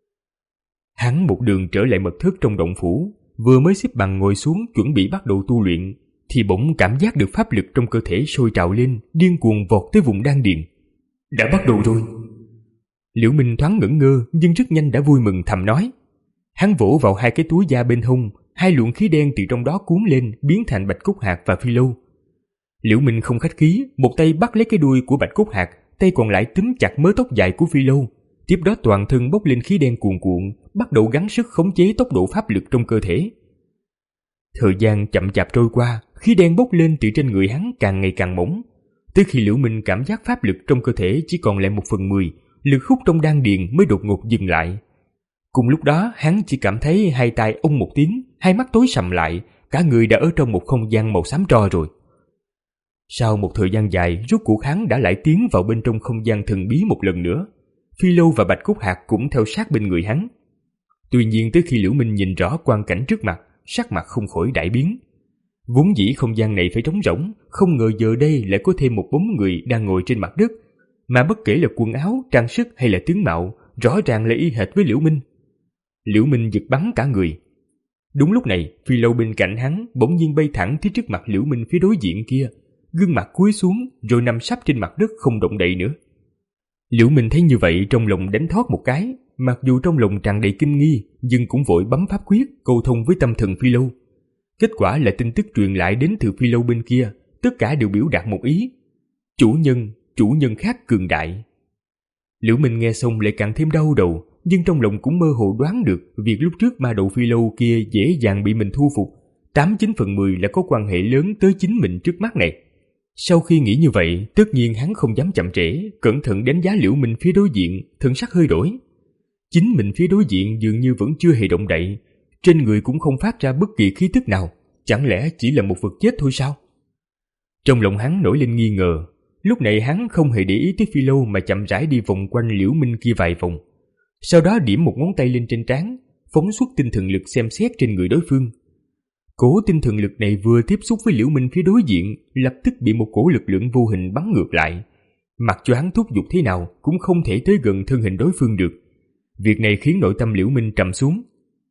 Hắn một đường trở lại mật thất trong động phủ, vừa mới xếp bằng ngồi xuống chuẩn bị bắt đầu tu luyện, thì bỗng cảm giác được pháp lực trong cơ thể sôi trào lên, điên cuồng vọt tới vùng đan điền. Đã bắt đầu rồi. Liễu Minh thoáng ngẩn ngơ nhưng rất nhanh đã vui mừng thầm nói. Hắn vỗ vào hai cái túi da bên hông, hai luồng khí đen từ trong đó cuốn lên biến thành bạch cốt hạt và phi lâu. Liễu Minh không khách khí, một tay bắt lấy cái đuôi của bạch cốt hạt, tay còn lại túm chặt mớ tóc dài của phi lâu. Tiếp đó toàn thân bốc lên khí đen cuồn cuộn, bắt đầu gắng sức khống chế tốc độ pháp lực trong cơ thể. Thời gian chậm chạp trôi qua, khí đen bốc lên từ trên người hắn càng ngày càng mỏng. Tới khi Liễu Minh cảm giác pháp lực trong cơ thể chỉ còn lại một phần mười, lực hút trong đan điền mới đột ngột dừng lại. Cùng lúc đó hắn chỉ cảm thấy hai tai ông một tiếng, hai mắt tối sầm lại, cả người đã ở trong một không gian màu xám tro rồi. Sau một thời gian dài, rốt cuộc hắn đã lại tiến vào bên trong không gian thần bí một lần nữa. Phi lâu và bạch cốt hạt cũng theo sát bên người hắn. Tuy nhiên tới khi Liễu Minh nhìn rõ quang cảnh trước mặt, sắc mặt không khỏi đại biến. Vốn dĩ không gian này phải trống rỗng, không ngờ giờ đây lại có thêm một bóng người đang ngồi trên mặt đất, mà bất kể là quần áo, trang sức hay là tướng mạo, rõ ràng là y hệt với Liễu Minh. Liễu Minh giật bắn cả người. Đúng lúc này, phi lâu bên cạnh hắn bỗng nhiên bay thẳng tới trước mặt Liễu Minh phía đối diện kia, gương mặt cúi xuống rồi nằm sấp trên mặt đất không động đậy nữa. Liễu Minh thấy như vậy trong lòng đánh thót một cái, mặc dù trong lòng tràn đầy kinh nghi, nhưng cũng vội bấm pháp quyết câu thông với tâm thần phi lâu. Kết quả là tin tức truyền lại đến từ phi lâu bên kia, tất cả đều biểu đạt một ý: chủ nhân, chủ nhân khác cường đại. Liễu Minh nghe xong lại càng thêm đau đầu, nhưng trong lòng cũng mơ hồ đoán được việc lúc trước ma đầu phi lâu kia dễ dàng bị mình thu phục, tám chín phần mười là có quan hệ lớn tới chính mình trước mắt này. Sau khi nghĩ như vậy, tất nhiên hắn không dám chậm trễ, cẩn thận đánh giá Liễu Minh phía đối diện, thần sắc hơi đổi. Chính mình phía đối diện dường như vẫn chưa hề động đậy, trên người cũng không phát ra bất kỳ khí tức nào, chẳng lẽ chỉ là một vật chết thôi sao? Trong lòng hắn nổi lên nghi ngờ, lúc này hắn không hề để ý tới phi lâu mà chậm rãi đi vòng quanh Liễu Minh kia vài vòng. Sau đó điểm một ngón tay lên trên trán, phóng xuất tinh thần lực xem xét trên người đối phương. Cổ tinh thần lực này vừa tiếp xúc với Liễu Minh phía đối diện, lập tức bị một cổ lực lượng vô hình bắn ngược lại. Mặc cho hắn thúc giục thế nào cũng không thể tới gần thân hình đối phương được. Việc này khiến nội tâm Liễu Minh trầm xuống.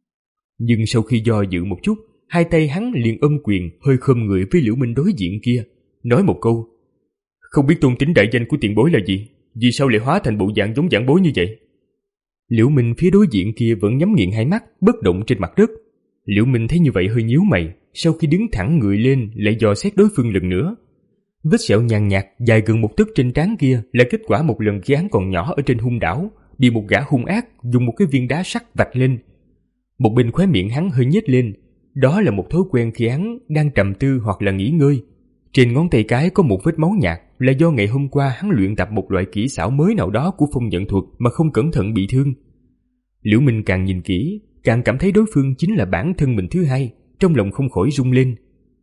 Nhưng sau khi do dự một chút, hai tay hắn liền ôm quyền hơi khom người với Liễu Minh đối diện kia, nói một câu: không biết tôn tính đại danh của tiền bối là gì, vì sao lại hóa thành bộ dạng giống giảng bối như vậy? Liễu Minh phía đối diện kia vẫn nhắm nghiền hai mắt, bất động trên mặt đất. Liễu Minh thấy như vậy hơi nhíu mày, sau khi đứng thẳng người lên lại dò xét đối phương lần nữa. Vết sẹo nhàn nhạt dài gần một tấc trên trán kia là kết quả một lần khi hắn còn nhỏ ở trên hung đảo, bị một gã hung ác dùng một cái viên đá sắt vạch lên. Một bên khóe miệng hắn hơi nhếch lên, đó là một thói quen khi hắn đang trầm tư hoặc là nghỉ ngơi. Trên ngón tay cái có một vết máu nhạt, là do ngày hôm qua hắn luyện tập một loại kỹ xảo mới nào đó của phong nhận thuật mà không cẩn thận bị thương. Liễu Minh càng nhìn kỹ, càng cảm thấy đối phương chính là bản thân mình thứ hai, trong lòng không khỏi rung lên.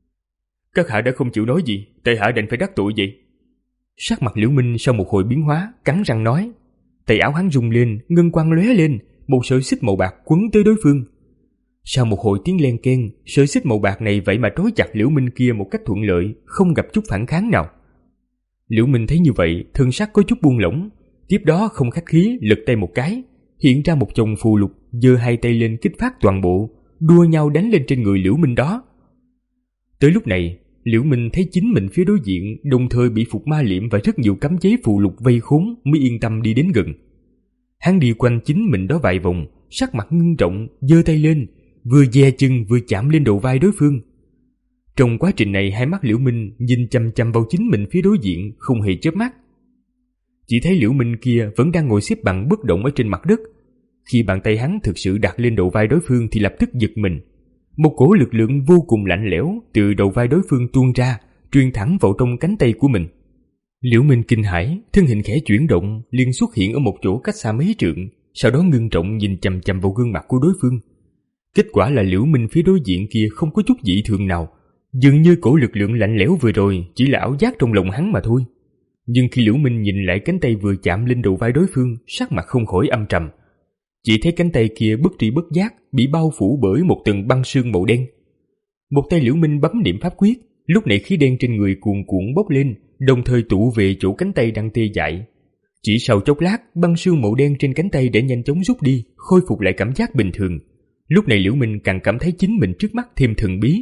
Các hạ đã không chịu nói gì, tại hạ đành phải đắc tội vậy. Sắc mặt Liễu Minh sau một hồi biến hóa, cắn răng nói. Tay áo hắn rung lên, ngân quang lóe lên, một sợi xích màu bạc quấn tới đối phương. Sau một hồi tiếng len keng, sợi xích màu bạc này vậy mà trói chặt Liễu Minh kia một cách thuận lợi, không gặp chút phản kháng nào. Liễu Minh thấy như vậy, thân sắc có chút buông lỏng, tiếp đó không khách khí lật tay một cái, hiện ra một chồng phù lục, giơ hai tay lên kích phát toàn bộ, đua nhau đánh lên trên người Liễu Minh đó. Tới lúc này, Liễu Minh thấy chính mình phía đối diện đồng thời bị phục ma liệm và rất nhiều cấm chế phù lục vây khốn mới yên tâm đi đến gần. Hắn đi quanh chính mình đó vài vòng, sắc mặt ngưng trọng, giơ tay lên, vừa giè chân vừa chạm lên đầu vai đối phương. Trong quá trình này, hai mắt Liễu Minh nhìn chằm chằm vào chính mình phía đối diện, không hề chớp mắt. Chỉ thấy Liễu Minh kia vẫn đang ngồi xếp bằng bất động ở trên mặt đất. Khi bàn tay hắn thực sự đặt lên đầu vai đối phương thì lập tức giật mình. Một cỗ lực lượng vô cùng lạnh lẽo từ đầu vai đối phương tuôn ra, truyền thẳng vào trong cánh tay của mình. Liễu Minh kinh hãi, thân hình khẽ chuyển động, liền xuất hiện ở một chỗ cách xa mấy trượng, sau đó ngưng trọng nhìn chằm chằm vào gương mặt của đối phương. Kết quả là Liễu Minh phía đối diện kia không có chút dị thường nào, dường như cổ lực lượng lạnh lẽo vừa rồi chỉ là ảo giác trong lòng hắn mà thôi. Nhưng khi Liễu Minh nhìn lại cánh tay vừa chạm lên đầu vai đối phương, sắc mặt không khỏi âm trầm. Chỉ thấy cánh tay kia bất tri bất giác bị bao phủ bởi một tầng băng sương màu đen. Một tay Liễu Minh bấm niệm pháp quyết, lúc này khí đen trên người cuồn cuộn bốc lên, đồng thời tụ về chỗ cánh tay đang tê dại. Chỉ sau chốc lát, băng sương màu đen trên cánh tay đã nhanh chóng rút đi, khôi phục lại cảm giác bình thường. Lúc này Liễu Minh càng cảm thấy chính mình trước mắt thêm thần bí.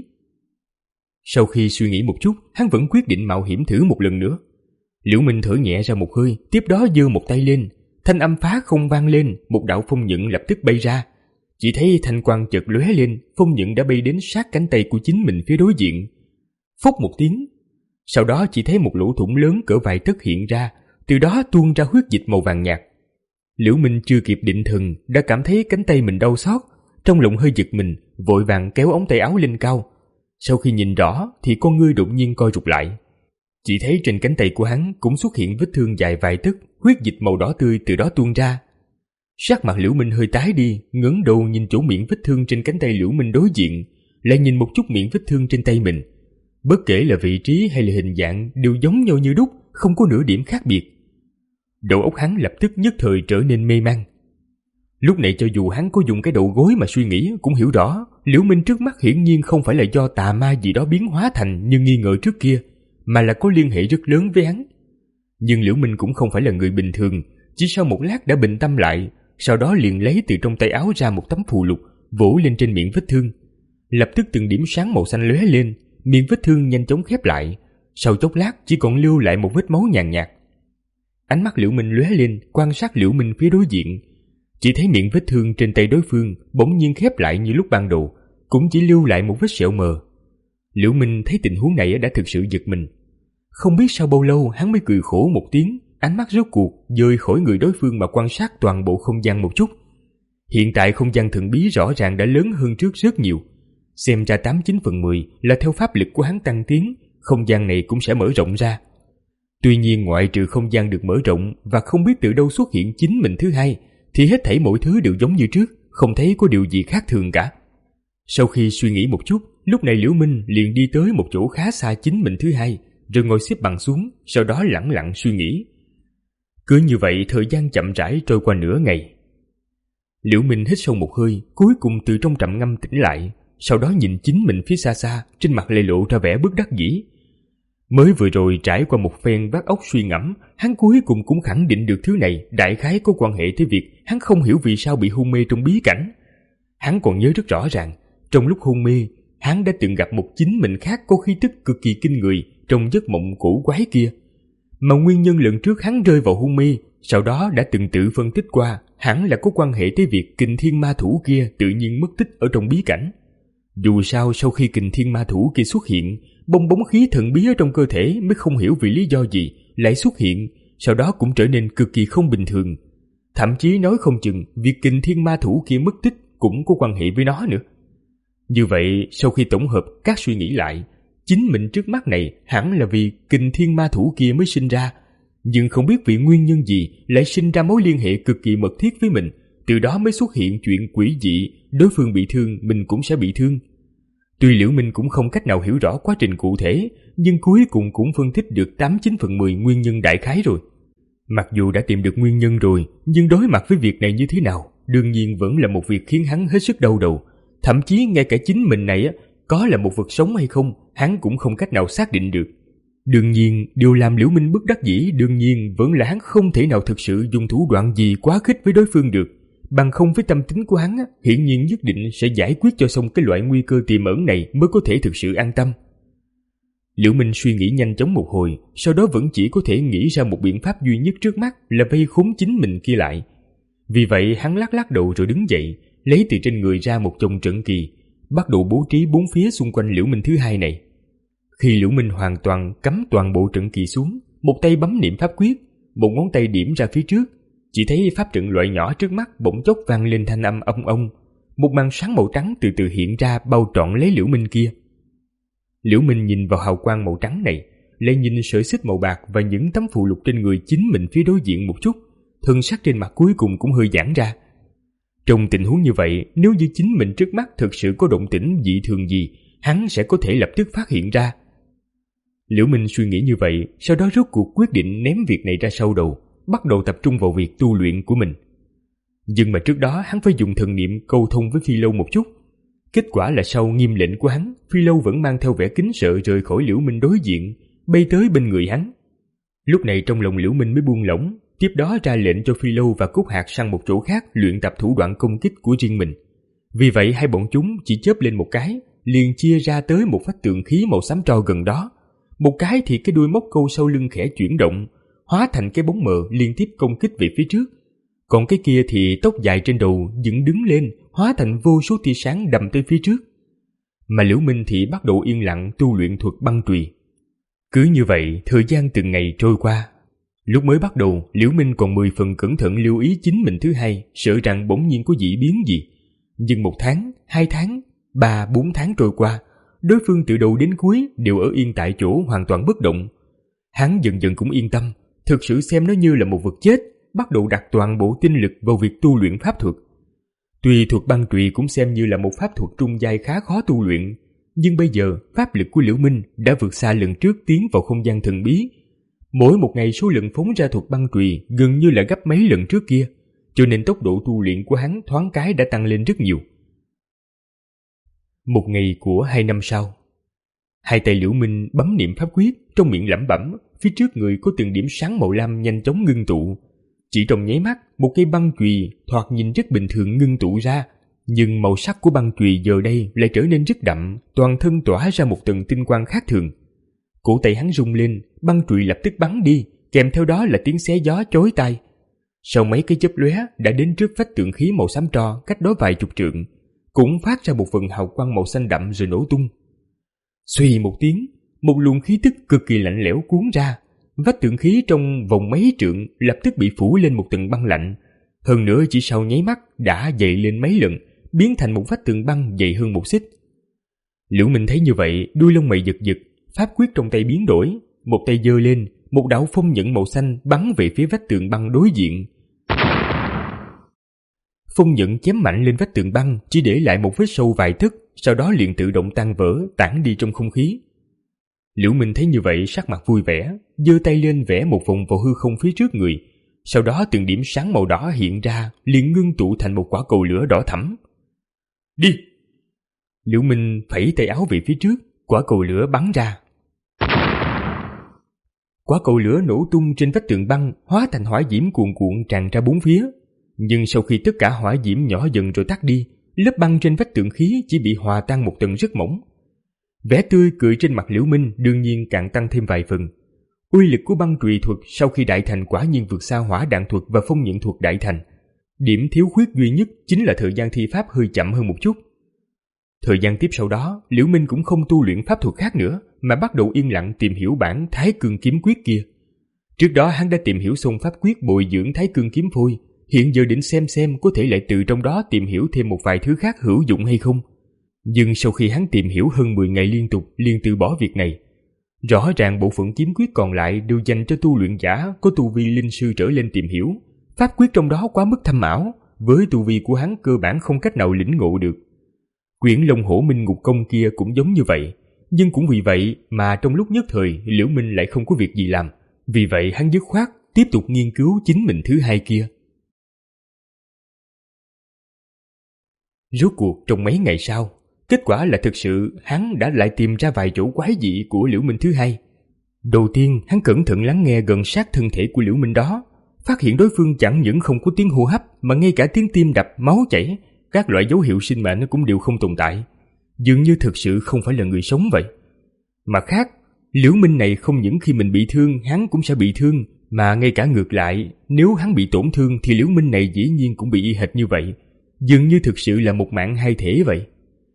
Sau khi suy nghĩ một chút, hắn vẫn quyết định mạo hiểm thử một lần nữa. Liễu Minh thở nhẹ ra một hơi, tiếp đó giơ một tay lên, thanh âm phá không vang lên, một đạo phong nhận lập tức bay ra. Chỉ thấy thanh quang chợt lóe lên, phong nhận đã bay đến sát cánh tay của chính mình phía đối diện. Phốc một tiếng, sau đó chỉ thấy một lỗ thủng lớn cỡ vài tấc hiện ra, từ đó tuôn ra huyết dịch màu vàng nhạt. Liễu Minh chưa kịp định thần đã cảm thấy cánh tay mình đau xót, trong lòng hơi giật mình, vội vàng kéo ống tay áo lên cao. Sau khi nhìn rõ thì con ngươi đột nhiên co rụt lại. Chỉ thấy trên cánh tay của hắn cũng xuất hiện vết thương dài vài tấc, huyết dịch màu đỏ tươi từ đó tuôn ra. Sắc mặt Liễu Minh hơi tái đi, ngẩng đầu nhìn chỗ miệng vết thương trên cánh tay Liễu Minh đối diện, lại nhìn một chút miệng vết thương trên tay mình. Bất kể là vị trí hay là hình dạng đều giống nhau như đúc, không có nửa điểm khác biệt. Đầu óc hắn lập tức nhất thời trở nên mê man. Lúc này cho dù hắn có dùng cái đầu gối mà suy nghĩ cũng hiểu rõ, Liễu Minh trước mắt hiển nhiên không phải là do tà ma gì đó biến hóa thành như nghi ngờ trước kia, mà là có liên hệ rất lớn với hắn. Nhưng Liễu Minh cũng không phải là người bình thường, chỉ sau một lát đã bình tâm lại, sau đó liền lấy từ trong tay áo ra một tấm phù lục, vỗ lên trên miệng vết thương. Lập tức từng điểm sáng màu xanh lóe lên, miệng vết thương nhanh chóng khép lại, sau chốc lát chỉ còn lưu lại một vết máu nhàn nhạt. Ánh mắt Liễu Minh lóe lên, quan sát Liễu Minh phía đối diện. Chỉ thấy miệng vết thương trên tay đối phương bỗng nhiên khép lại như lúc ban đầu, cũng chỉ lưu lại một vết sẹo mờ. Liễu Minh thấy tình huống này đã thực sự giật mình. Không biết sau bao lâu hắn mới cười khổ một tiếng, ánh mắt rốt cuộc rời khỏi người đối phương mà quan sát toàn bộ không gian một chút. Hiện tại không gian thần bí rõ ràng đã lớn hơn trước rất nhiều. Xem ra tám chín phần mười là theo pháp lực của hắn tăng tiến, không gian này cũng sẽ mở rộng ra. Tuy nhiên ngoại trừ không gian được mở rộng và không biết từ đâu xuất hiện chính mình thứ hai, thì hết thảy mọi thứ đều giống như trước, không thấy có điều gì khác thường cả. Sau khi suy nghĩ một chút, lúc này Liễu Minh liền đi tới một chỗ khá xa chính mình thứ hai, rồi ngồi xếp bằng xuống, sau đó lẳng lặng suy nghĩ. Cứ như vậy thời gian chậm rãi trôi qua nửa ngày. Liễu Minh hít sâu một hơi, cuối cùng từ trong trầm ngâm tỉnh lại, sau đó nhìn chính mình phía xa xa, trên mặt lại lộ ra vẻ bất đắc dĩ. Mới vừa rồi trải qua một phen vắt óc suy ngẫm, hắn cuối cùng cũng khẳng định được thứ này đại khái có quan hệ tới việc hắn không hiểu vì sao bị hôn mê trong bí cảnh. Hắn còn nhớ rất rõ ràng, trong lúc hôn mê, hắn đã từng gặp một chính mình khác có khí tức cực kỳ kinh người trong giấc mộng cổ quái kia. Mà nguyên nhân lần trước hắn rơi vào hôn mê, sau đó đã từng tự phân tích qua, hẳn là có quan hệ tới việc Kình Thiên Ma Thủ kia tự nhiên mất tích ở trong bí cảnh. Dù sao sau khi Kình Thiên Ma Thủ kia xuất hiện, bong bóng khí thần bí ở trong cơ thể mới không hiểu vì lý do gì lại xuất hiện, sau đó cũng trở nên cực kỳ không bình thường. Thậm chí nói không chừng việc Kình Thiên Ma Thủ kia mất tích cũng có quan hệ với nó nữa. Như vậy, sau khi tổng hợp các suy nghĩ lại, chính mình trước mắt này hẳn là vì kình thiên ma thủ kia mới sinh ra, nhưng không biết vì nguyên nhân gì lại sinh ra mối liên hệ cực kỳ mật thiết với mình, từ đó mới xuất hiện chuyện quỷ dị, đối phương bị thương mình cũng sẽ bị thương. Tuy Liễu Minh cũng không cách nào hiểu rõ quá trình cụ thể, nhưng cuối cùng cũng phân tích được tám chín phần mười nguyên nhân đại khái rồi. Mặc dù đã tìm được nguyên nhân rồi, nhưng đối mặt với việc này như thế nào, đương nhiên vẫn là một việc khiến hắn hết sức đau đầu. Thậm chí ngay cả chính mình này á, có là một vật sống hay không, hắn cũng không cách nào xác định được. Đương nhiên, điều làm Liễu Minh bất đắc dĩ đương nhiên vẫn là hắn không thể nào thực sự dùng thủ đoạn gì quá khích với đối phương được. Bằng không với tâm tính của hắn, hiển nhiên nhất định sẽ giải quyết cho xong cái loại nguy cơ tiềm ẩn này mới có thể thực sự an tâm. Liễu Minh suy nghĩ nhanh chóng một hồi, sau đó vẫn chỉ có thể nghĩ ra một biện pháp duy nhất trước mắt là vây khốn chính mình kia lại. Vì vậy hắn lắc lắc đầu rồi đứng dậy, lấy từ trên người ra một chồng trận kỳ, bắt đầu bố trí bốn phía xung quanh Liễu Minh thứ hai này. Khi Liễu Minh hoàn toàn cắm toàn bộ trận kỳ xuống, một tay bấm niệm pháp quyết, một ngón tay điểm ra phía trước, chỉ thấy pháp trận loại nhỏ trước mắt bỗng chốc vang lên thanh âm ong ong, một màn sáng màu trắng từ từ hiện ra bao trọn lấy Liễu Minh kia. Liễu Minh nhìn vào hào quang màu trắng này, lại nhìn sợi xích màu bạc và những tấm phù lục trên người chính mình phía đối diện một chút, thân sắc trên mặt cuối cùng cũng hơi giãn ra. Trong tình huống như vậy, nếu như chính mình trước mắt thực sự có động tĩnh dị thường gì, hắn sẽ có thể lập tức phát hiện ra. Liễu Minh suy nghĩ như vậy, sau đó rốt cuộc quyết định ném việc này ra sau đầu, bắt đầu tập trung vào việc tu luyện của mình. Nhưng mà trước đó hắn phải dùng thần niệm câu thông với Phi Lâu một chút. Kết quả là sau nghiêm lệnh của hắn, Phi Lâu vẫn mang theo vẻ kính sợ rời khỏi Liễu Minh đối diện, bay tới bên người hắn. Lúc này trong lòng Liễu Minh mới buông lỏng, tiếp đó ra lệnh cho Phi Lâu và Cúc Hạc sang một chỗ khác luyện tập thủ đoạn công kích của riêng mình. Vì vậy hai bọn chúng chỉ chớp lên một cái, liền chia ra tới một vách tường khí màu xám tro gần đó. Một cái thì cái đuôi móc câu sau lưng khẽ chuyển động, hóa thành cái bóng mờ liên tiếp công kích về phía trước. Còn cái kia thì tóc dài trên đầu dựng đứng lên, hóa thành vô số tia sáng đầm tới phía trước. Mà Liễu Minh thì bắt đầu yên lặng tu luyện thuật băng chùy. Cứ như vậy, thời gian từng ngày trôi qua. Lúc mới bắt đầu, Liễu Minh còn mười phần cẩn thận lưu ý chính mình thứ hai, sợ rằng bỗng nhiên có dị biến gì. Nhưng một tháng, hai tháng, ba, bốn tháng trôi qua, đối phương từ đầu đến cuối đều ở yên tại chỗ hoàn toàn bất động. Hắn dần dần cũng yên tâm, thực sự xem nó như là một vật chết, bắt đầu đặt toàn bộ tinh lực vào việc tu luyện pháp thuật. Tuy thuật băng chùy cũng xem như là một pháp thuật trung giai khá khó tu luyện, nhưng bây giờ pháp lực của Liễu Minh đã vượt xa lần trước tiến vào không gian thần bí. Mỗi một ngày số lần phóng ra thuật băng chùy gần như là gấp mấy lần trước kia, cho nên tốc độ tu luyện của hắn thoáng cái đã tăng lên rất nhiều. Một ngày của hai năm sau, hai tay Liễu Minh bấm niệm pháp quyết, trong miệng lẩm bẩm, phía trước người có từng điểm sáng màu lam nhanh chóng ngưng tụ. Chỉ trong nháy mắt, một cây băng chùy thoạt nhìn rất bình thường ngưng tụ ra, nhưng màu sắc của băng chùy giờ đây lại trở nên rất đậm, toàn thân tỏa ra một tầng tinh quang khác thường. Cổ tay hắn rung lên, băng chùy lập tức bắn đi, kèm theo đó là tiếng xé gió chói tai. Sau mấy cái chớp lóe đã đến trước vách tượng khí màu xám tro cách đó vài chục trượng, cũng phát ra một phần hào quang màu xanh đậm rồi nổ tung. Xuy một tiếng, một luồng khí tức cực kỳ lạnh lẽo cuốn ra, vách tượng khí trong vòng mấy trượng lập tức bị phủ lên một tầng băng lạnh. Hơn nữa chỉ sau nháy mắt đã dày lên mấy lần, biến thành một vách tường băng dày hơn một xích. Liễu Minh thấy như vậy, đuôi lông mày giật giật, pháp quyết trong tay biến đổi, một tay giơ lên, một đạo phong nhận màu xanh bắn về phía vách tường băng đối diện. Phong nhận chém mạnh lên vách tường băng, chỉ để lại một vết sâu vài tấc, sau đó liền tự động tan vỡ, tản đi trong không khí. Liễu Minh thấy như vậy sắc mặt vui vẻ, giơ tay lên vẽ một vòng vào hư không phía trước người, sau đó từng điểm sáng màu đỏ hiện ra, liền ngưng tụ thành một quả cầu lửa đỏ thẫm. Đi! Liễu Minh phẩy tay áo về phía trước, quả cầu lửa bắn ra. Quả cầu lửa nổ tung trên vách tường băng, hóa thành hỏa diễm cuồn cuộn tràn ra bốn phía. Nhưng sau khi tất cả hỏa diễm nhỏ dần rồi tắt đi, lớp băng trên vách tường khí chỉ bị hòa tan một tầng rất mỏng. Vẻ tươi cười trên mặt Liễu Minh đương nhiên càng tăng thêm vài phần. Uy lực của băng chùy thuật sau khi đại thành quả nhiên vượt xa hỏa đạn thuật và phong nhận thuật đại thành. Điểm thiếu khuyết duy nhất chính là thời gian thi pháp hơi chậm hơn một chút. Thời gian tiếp sau đó, Liễu Minh cũng không tu luyện pháp thuật khác nữa, mà bắt đầu yên lặng tìm hiểu bản Thái Cương Kiếm Quyết kia. Trước đó hắn đã tìm hiểu xong pháp quyết bồi dưỡng Thái Cương Kiếm Phôi, hiện giờ định xem xem có thể lại từ trong đó tìm hiểu thêm một vài thứ khác hữu dụng hay không. Nhưng sau khi hắn tìm hiểu hơn mười ngày liên tục liền từ bỏ việc này. Rõ ràng bộ phận kiếm quyết còn lại đều dành cho tu luyện giả có tu vi linh sư trở lên tìm hiểu. Pháp quyết trong đó quá mức thâm ảo, với tu vi của hắn cơ bản không cách nào lĩnh ngộ được. Quyển Long Hổ Minh Ngục Công kia cũng giống như vậy, nhưng cũng vì vậy mà trong lúc nhất thời Liễu Minh lại không có việc gì làm. Vì vậy hắn dứt khoát tiếp tục nghiên cứu chính mình thứ hai kia. Rốt cuộc trong mấy ngày sau, kết quả là thực sự hắn đã lại tìm ra vài chỗ quái dị của Liễu Minh thứ hai. Đầu tiên, hắn cẩn thận lắng nghe gần sát thân thể của Liễu Minh đó, phát hiện đối phương chẳng những không có tiếng hô hấp mà ngay cả tiếng tim đập, máu chảy, các loại dấu hiệu sinh mệnh cũng đều không tồn tại. Dường như thực sự không phải là người sống vậy. Mặt khác, Liễu Minh này không những khi mình bị thương hắn cũng sẽ bị thương, mà ngay cả ngược lại, nếu hắn bị tổn thương thì Liễu Minh này dĩ nhiên cũng bị y hệt như vậy. Dường như thực sự là một mạng hai thể vậy.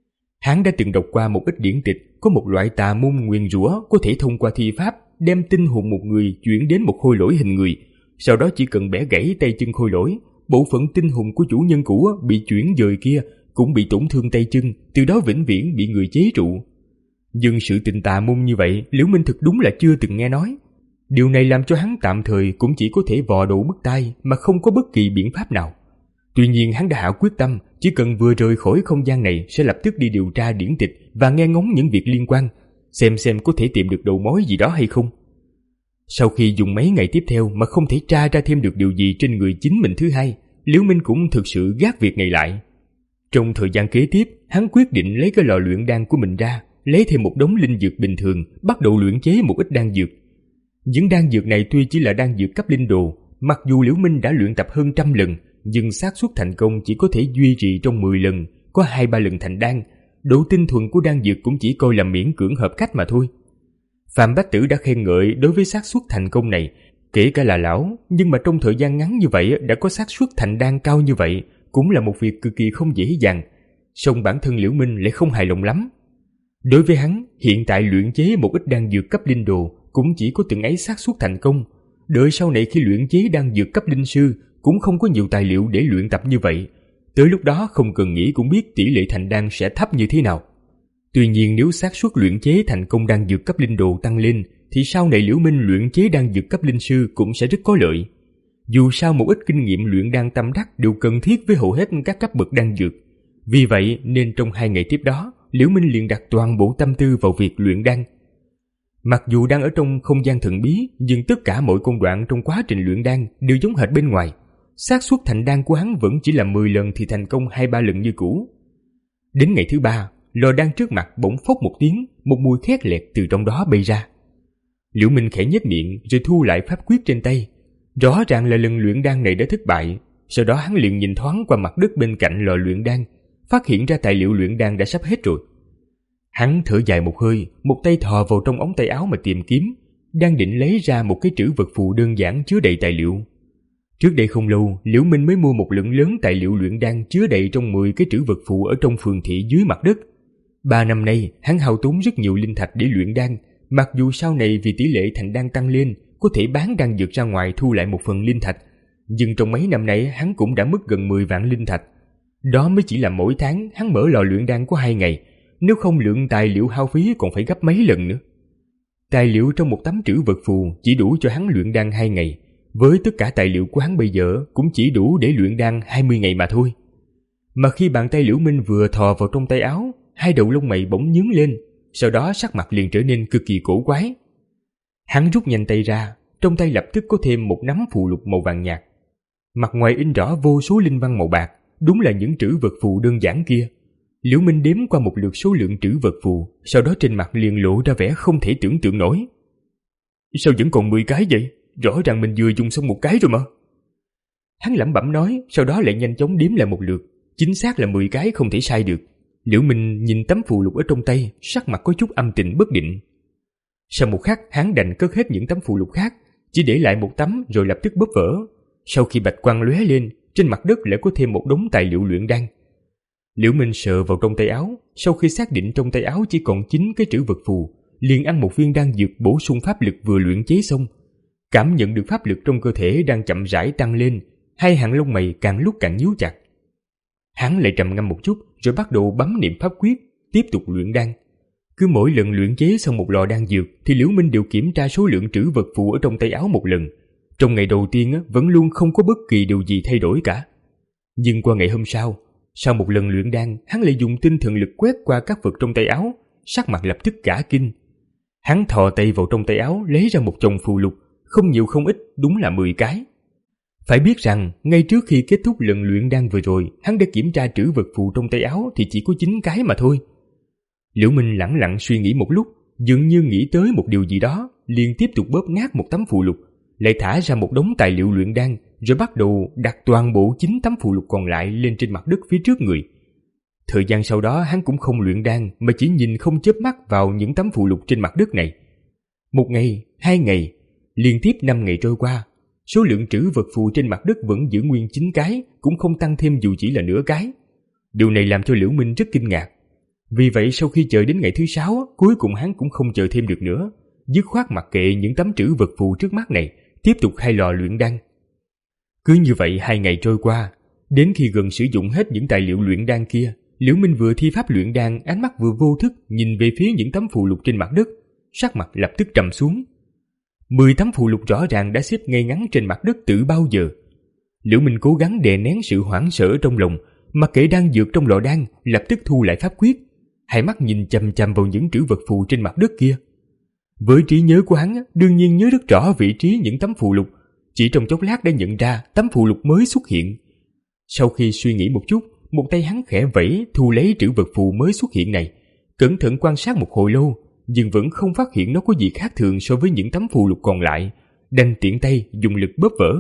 Hắn đã từng đọc qua một ít điển tịch, có một loại tà môn nguyền rủa có thể thông qua thi pháp đem tinh hồn một người chuyển đến một khôi lỗi hình người, sau đó chỉ cần bẻ gãy tay chân khôi lỗi, bộ phận tinh hồn của chủ nhân cũ bị chuyển dời kia cũng bị tổn thương tay chân, từ đó vĩnh viễn bị người chế trụ. Nhưng sự tình tà môn như vậy, Liễu Minh thực đúng là chưa từng nghe nói. Điều này làm cho hắn tạm thời cũng chỉ có thể vò đầu bứt tai mà không có bất kỳ biện pháp nào. Tuy nhiên hắn đã hạ quyết tâm, chỉ cần vừa rời khỏi không gian này sẽ lập tức đi điều tra điển tịch và nghe ngóng những việc liên quan, xem xem có thể tìm được đầu mối gì đó hay không. Sau khi dùng mấy ngày tiếp theo mà không thể tra ra thêm được điều gì trên người chính mình thứ hai, Liễu Minh cũng thực sự gác việc này lại. Trong thời gian kế tiếp, hắn quyết định lấy cái lò luyện đan của mình ra, lấy thêm một đống linh dược bình thường, bắt đầu luyện chế một ít đan dược. Những đan dược này tuy chỉ là đan dược cấp linh đồ, mặc dù Liễu Minh đã luyện tập hơn trăm lần, nhưng xác suất thành công chỉ có thể duy trì trong mười lần, có hai ba lần thành đan. Độ tinh thuần của đan dược cũng chỉ coi là miễn cưỡng hợp cách mà thôi. Phạm Bách Tử đã khen ngợi đối với xác suất thành công này, kể cả là lão, nhưng mà trong thời gian ngắn như vậy đã có xác suất thành đan cao như vậy, cũng là một việc cực kỳ không dễ dàng. Song bản thân Liễu Minh lại không hài lòng lắm. Đối với hắn, hiện tại luyện chế một ít đan dược cấp linh đồ cũng chỉ có từng ấy xác suất thành công. Đợi sau này khi luyện chế đan dược cấp linh sư cũng không có nhiều tài liệu để luyện tập như vậy. Tới lúc đó không cần nghĩ cũng biết tỷ lệ thành đan sẽ thấp như thế nào. Tuy nhiên nếu xác suất luyện chế thành công đan dược cấp linh đồ tăng lên, thì sau này Liễu Minh luyện chế đan dược cấp linh sư cũng sẽ rất có lợi. Dù sao một ít kinh nghiệm luyện đan tâm đắc đều cần thiết với hầu hết các cấp bậc đan dược. Vì vậy nên trong hai ngày tiếp đó, Liễu Minh liền đặt toàn bộ tâm tư vào việc luyện đan. Mặc dù đang ở trong không gian thần bí, nhưng tất cả mọi công đoạn trong quá trình luyện đan đều giống hệt bên ngoài. Xác suất thành đan của hắn vẫn chỉ là mười lần thì thành công hai ba lần như cũ. Đến ngày thứ ba, lò đan trước mặt bỗng phốc một tiếng, một mùi khét lẹt từ trong đó bay ra. Liễu Minh khẽ nhếch miệng rồi thu lại pháp quyết trên tay. Rõ ràng là lần luyện đan này đã thất bại. Sau đó hắn liền nhìn thoáng qua mặt đất bên cạnh lò luyện đan, phát hiện ra tài liệu luyện đan đã sắp hết rồi. Hắn thở dài một hơi, một tay thò vào trong ống tay áo mà tìm kiếm, đang định lấy ra một cái trữ vật phù đơn giản chứa đầy tài liệu. Trước đây không lâu, Liễu Minh mới mua một lượng lớn tài liệu luyện đan chứa đầy trong mười cái trữ vật phù ở trong phường thị dưới mặt đất. Ba năm nay, hắn hao tốn rất nhiều linh thạch để luyện đan, mặc dù sau này vì tỷ lệ thành đan tăng lên, có thể bán đan dược ra ngoài thu lại một phần linh thạch, nhưng trong mấy năm nay hắn cũng đã mất gần mười vạn linh thạch. Đó mới chỉ là mỗi tháng hắn mở lò luyện đan có hai ngày, nếu không lượng tài liệu hao phí còn phải gấp mấy lần nữa. Tài liệu trong một tấm trữ vật phù chỉ đủ cho hắn luyện đan hai ngày, với tất cả tài liệu của hắn bây giờ cũng chỉ đủ để luyện đan hai mươi ngày mà thôi. Mà khi bàn tay Liễu Minh vừa thò vào trong tay áo, hai đầu lông mày bỗng nhướng lên, sau đó sắc mặt liền trở nên cực kỳ cổ quái. Hắn rút nhanh tay ra, trong tay lập tức có thêm một nắm phù lục màu vàng nhạt. Mặt ngoài in rõ vô số linh văn màu bạc, đúng là những trữ vật phù đơn giản kia. Liễu Minh đếm qua một lượt số lượng trữ vật phù, sau đó trên mặt liền lộ ra vẻ không thể tưởng tượng nổi. Sao vẫn còn mười cái vậy? Rõ ràng mình vừa dùng xong một cái rồi mà. Hắn lẩm bẩm nói, sau đó lại nhanh chóng đếm lại một lượt, chính xác là mười cái không thể sai được. Liễu Minh nhìn tấm phù lục ở trong tay, sắc mặt có chút âm tình bất định. Sau một khắc, hắn đành cất hết những tấm phù lục khác, chỉ để lại một tấm rồi lập tức bóp vỡ. Sau khi bạch quang lóe lên, trên mặt đất lại có thêm một đống tài liệu luyện đan. Liễu Minh sờ vào trong tay áo, sau khi xác định trong tay áo chỉ còn chín cái trữ vật phù, liền ăn một viên đan dược bổ sung pháp lực vừa luyện chế xong. Cảm nhận được pháp lực trong cơ thể đang chậm rãi tăng lên, hai hàng lông mày càng lúc càng nhíu chặt. Hắn lại trầm ngâm một chút rồi bắt đầu bấm niệm pháp quyết, tiếp tục luyện đan. Cứ mỗi lần luyện chế xong một lò đan dược thì Liễu Minh đều kiểm tra số lượng trữ vật phù ở trong tay áo một lần. Trong ngày đầu tiên á, vẫn luôn không có bất kỳ điều gì thay đổi cả. Nhưng qua ngày hôm sau, sau một lần luyện đan, hắn lại dùng tinh thần lực quét qua các vật trong tay áo, sắc mặt lập tức cả kinh. Hắn thò tay vào trong tay áo lấy ra một chồng phù lục, không nhiều không ít, đúng là mười cái. Phải biết rằng, ngay trước khi kết thúc lần luyện đan vừa rồi, hắn đã kiểm tra trữ vật phù trong tay áo thì chỉ có chín cái mà thôi. Liễu Minh lẳng lặng suy nghĩ một lúc, dường như nghĩ tới một điều gì đó, liền tiếp tục bóp nát một tấm phù lục, lại thả ra một đống tài liệu luyện đan, rồi bắt đầu đặt toàn bộ chín tấm phù lục còn lại lên trên mặt đất phía trước người. Thời gian sau đó hắn cũng không luyện đan mà chỉ nhìn không chớp mắt vào những tấm phù lục trên mặt đất này. Một ngày, hai ngày, liên tiếp năm ngày trôi qua, số lượng trữ vật phù trên mặt đất vẫn giữ nguyên chín cái, cũng không tăng thêm dù chỉ là nửa cái. Điều này làm cho Liễu Minh rất kinh ngạc. Vì vậy sau khi chờ đến ngày thứ sáu, cuối cùng hắn cũng không chờ thêm được nữa, dứt khoát mặc kệ những tấm trữ vật phù trước mắt này, tiếp tục khai lò luyện đan. Cứ như vậy hai ngày trôi qua, đến khi gần sử dụng hết những tài liệu luyện đan kia, Liễu Minh vừa thi pháp luyện đan, ánh mắt vừa vô thức nhìn về phía những tấm phù lục trên mặt đất, sắc mặt lập tức trầm xuống. Mười tấm phù lục rõ ràng đã xếp ngay ngắn trên mặt đất từ bao giờ. Liễu Minh cố gắng đè nén sự hoảng sợ trong lòng, mặc kệ đan dược trong lò đan, lập tức thu lại pháp quyết, hai mắt nhìn chằm chằm vào những trữ vật phù trên mặt đất kia. Với trí nhớ của hắn, đương nhiên nhớ rất rõ vị trí những tấm phù lục, chỉ trong chốc lát đã nhận ra tấm phù lục mới xuất hiện. Sau khi suy nghĩ một chút, một tay hắn khẽ vẫy thu lấy trữ vật phù mới xuất hiện này, cẩn thận quan sát một hồi lâu, nhưng vẫn không phát hiện nó có gì khác thường so với những tấm phù lục còn lại, đành tiện tay dùng lực bóp vỡ.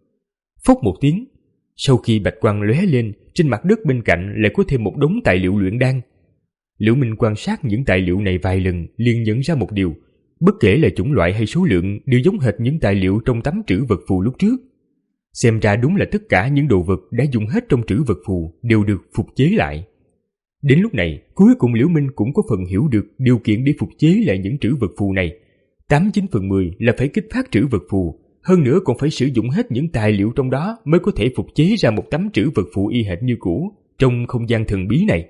Phốc một tiếng, sau khi bạch quang lóe lên, trên mặt đất bên cạnh lại có thêm một đống tài liệu luyện đan. Liễu Minh quan sát những tài liệu này vài lần liền nhận ra một điều, bất kể là chủng loại hay số lượng đều giống hệt những tài liệu trong tấm trữ vật phù lúc trước. Xem ra đúng là tất cả những đồ vật đã dùng hết trong trữ vật phù đều được phục chế lại. Đến lúc này, cuối cùng Liễu Minh cũng có phần hiểu được điều kiện để phục chế lại những trữ vật phù này. Tám chín phần mười là phải kích phát trữ vật phù, hơn nữa còn phải sử dụng hết những tài liệu trong đó mới có thể phục chế ra một tấm trữ vật phù y hệt như cũ trong không gian thần bí này.